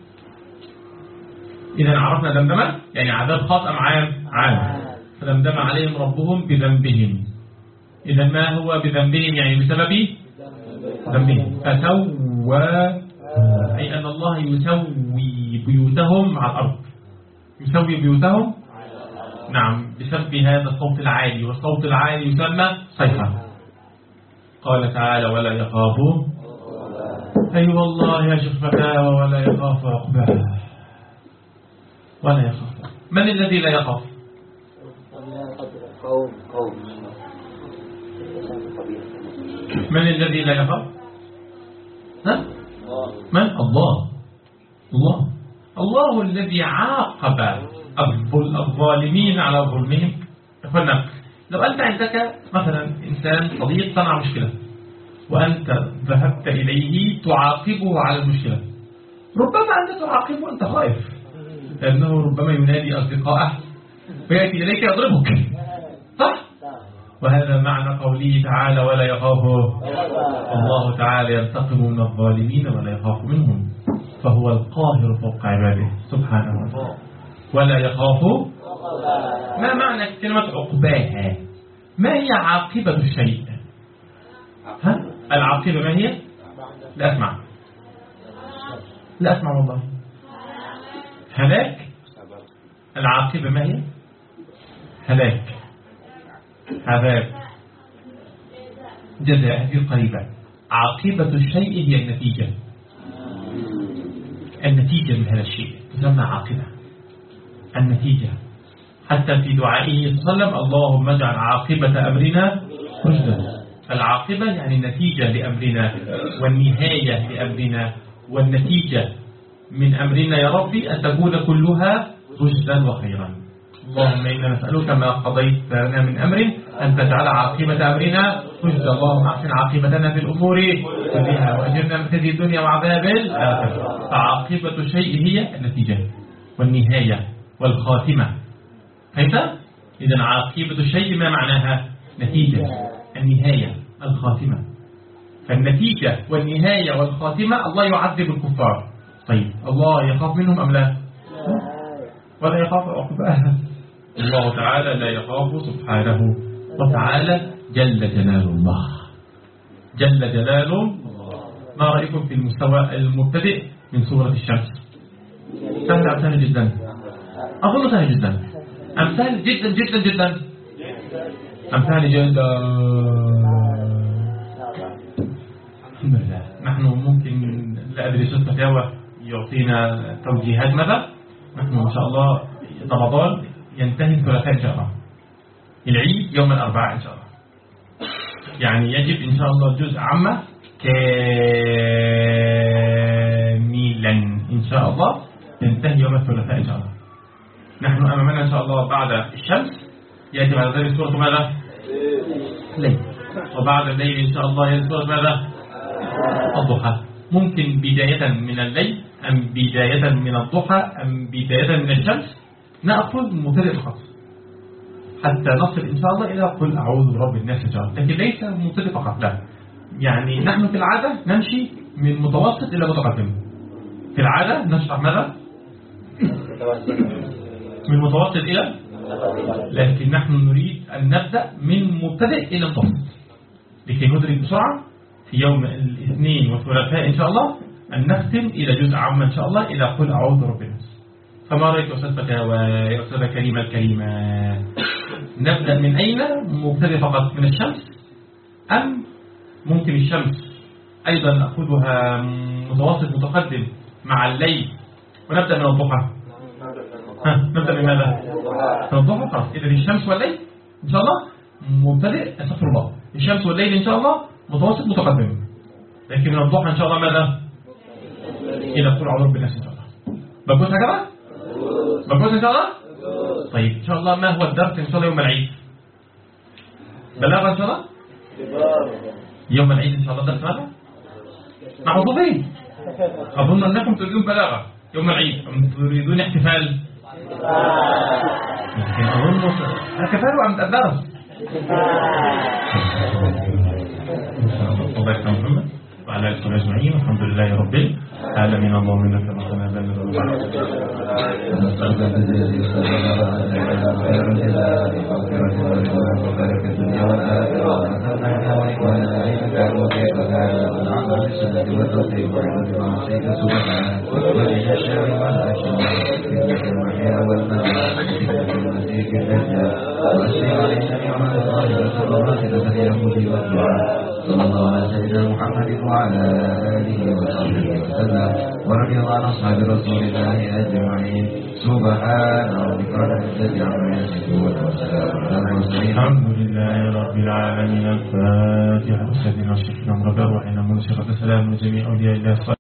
إذا عرفنا دمدمة يعني عذاب خاص أم عام. فدمدم عليهم ربهم بذنبهم. إذا ما هو بذنبهم؟ يعني بسبب ذنبهم. فسوى أي أن الله يسوي بيوتهم على الأرض، يسوي بيوتهم نعم بسبب هذا الصوت العالي، والصوت العالي يسمى صيحة. قال تعالى ولا يخافوا أي والله يا شيخ فتاوى ولا يخاف عقباها. ولا يخاف. من الذي لا يخاف؟ من الذي لا يخاف؟ من؟ الله الذي عاقب الظالمين على ظلمهم. أخوانا لو أنت عندك مثلا إنسان صديق صنع مشكلة وأنت ذهبت إليه تعاقبه على المشكلة، ربما أنت تعاقبه وأنت خائف، لأنه ربما ينادي أصدقائه ويأتي إليك يضربك، صح؟ وهذا معنى قوله تعالى ولا يخاف. الله تعالى ينتقم من الظالمين ولا يخاف منهم، فهو القاهر فوق عباده سبحانه وتعالى. ولا يخاف. ما معنى كلمة عقباها؟ ما هي عاقبة الشيء؟ العاقبة ما هي؟ لا أسمع والله. هلاك. العاقبة ما هي؟ هلاك، عذاب، جزاء. هذه قريبة. عاقبة الشيء هي النتيجة من هذا الشيء تسمى عاقبة. النتيجة. حتى في دعائه صلى الله عليه وسلم اللهم اجعل عاقبة أمرنا رشدا. العاقبة يعني النتيجة لأمرنا والنهاية لأمرنا، والنتيجة من أمرنا يا ربي أن تكون كلها رشدا وخيرا. اللهم إنا نسألك ما قضيت لنا من أمر أن تجعل عاقبة أمرنا رشدا. اللهم أحسن عاقبتنا في الأمور كلها وأجرنا من خزي الدنيا وعذاب الآخرة. فعاقبة الشيء هي النتيجة والنهاية والخاتمة. كيف؟ إذا عاقبة الشيء ما معناها؟ نتيجة، النهاية، الخاتمة. فالنتيجة والنهاية والخاتمة الله يعذب الكفار. طيب الله يخاف منهم أم لا؟ ولا يخاف عقباها. الله تعالى لا يخاف سبحانه وتعالى جل جلال الله. جل جلاله. ما رأيكم في المستوى المبتدئ من سورة الشمس؟ سهل أم سهل جدا؟ أظن سهل جدا. أم سهل جدا جدا جدا؟ أم سهل جدا؟ الحمد لله. نحن ممكن لا أدري شو الفتاوى يعطينا توجيهات ماذا؟ نحن إن شاء الله رمضان ينتهي الثلاثاء إن شاء الله، العيد يوم الأربعاء إن شاء الله. يعني يجب إن شاء الله جزء عامة كاملا إن شاء الله ينتهي يوم الثلاثاء إن شاء الله. نحن أمامنا إن شاء الله بعد الشمس يأتي بعد ذلك سورة ماذا؟ الليل. وبعد الليل إن شاء الله يأتي سورة ماذا؟ الضحى. ممكن بداية من الليل أم بداية من الضحى أم بداية من الشمس نأخذ مبتدئ فقط حتى نصل إن شاء الله إلى قل أعوذ برب الناس إن شاء الله. لكن ليس مبتدئ فقط، لا، يعني نحن في العادة نمشي من متوسط إلى متقدم. في العادة نشرح ماذا؟ من متوسط إلى، لكن نحن نريد أن نبدأ من مبتدئ إلى متوسط لكي ندرك بسرعة في يوم الاثنين والثلاثاء إن شاء الله أن نختم إلى جزء عام إن شاء الله إلى قل أعوذ برب الناس. فما رأيك يا أستاذ فتاوى يا أستاذة كريمة الكريمة؟ نبدأ من أين؟ مبتدئ فقط من الشمس، أم ممكن الشمس أيضا نأخذها متوسط متقدم مع الليل ونبدأ من الضحى؟ نبدأ من ماذا؟ من الضحى خلاص. إذا الشمس والليل إن شاء الله مبتدئ، أستغفر الله، الشمس والليل إن شاء الله متوسط متقدم، لكن من الضحى إن شاء الله ماذا؟ إلى قل أعوذ برب الناس إن شاء الله. بقول هكذا؟ بقول إن شاء الله؟ طيب إن شاء الله ما هو الدرس إن شاء الله يوم العيد؟ بلاغة إن شاء الله؟ يوم العيد إن شاء الله درس ماذا؟ معروفين. أظن أنكم تريدون بلاغة يوم العيد، أم تريدون احتفال؟ لكن أظن احتفال أم الدرس؟ الله يسلم محمد وعلى آله أجمعين، والحمد لله رب العالمين. اللهم إنك ربنا لا نذل بعد نسألك بجزيل خير الجزاء وخير الرضا وبارك الدنيا والآخرة ونسألك وإخوانا عليك وكيف كان العمل بالسنة والتوفيق وعلم معصيك سبحانه ومن الشر والأشرار فتنة المحيا والممات فتنة المسيح الدجال وأسر علينا نعمة الله وسروراتنا اليهود والدعاء. صلى الله على سيدنا محمد وعلى آله وصحبه وسلم، ورضي الله عن أصحاب رسول الله أجمعين. سبحان ربك رب العزة عما يصفون وسلام على المرسلين. الحمد لله رب العالمين. الفاتحة. سيدنا وشفينا مرضى وعنا منصرة. سلام جميع أولياء الله.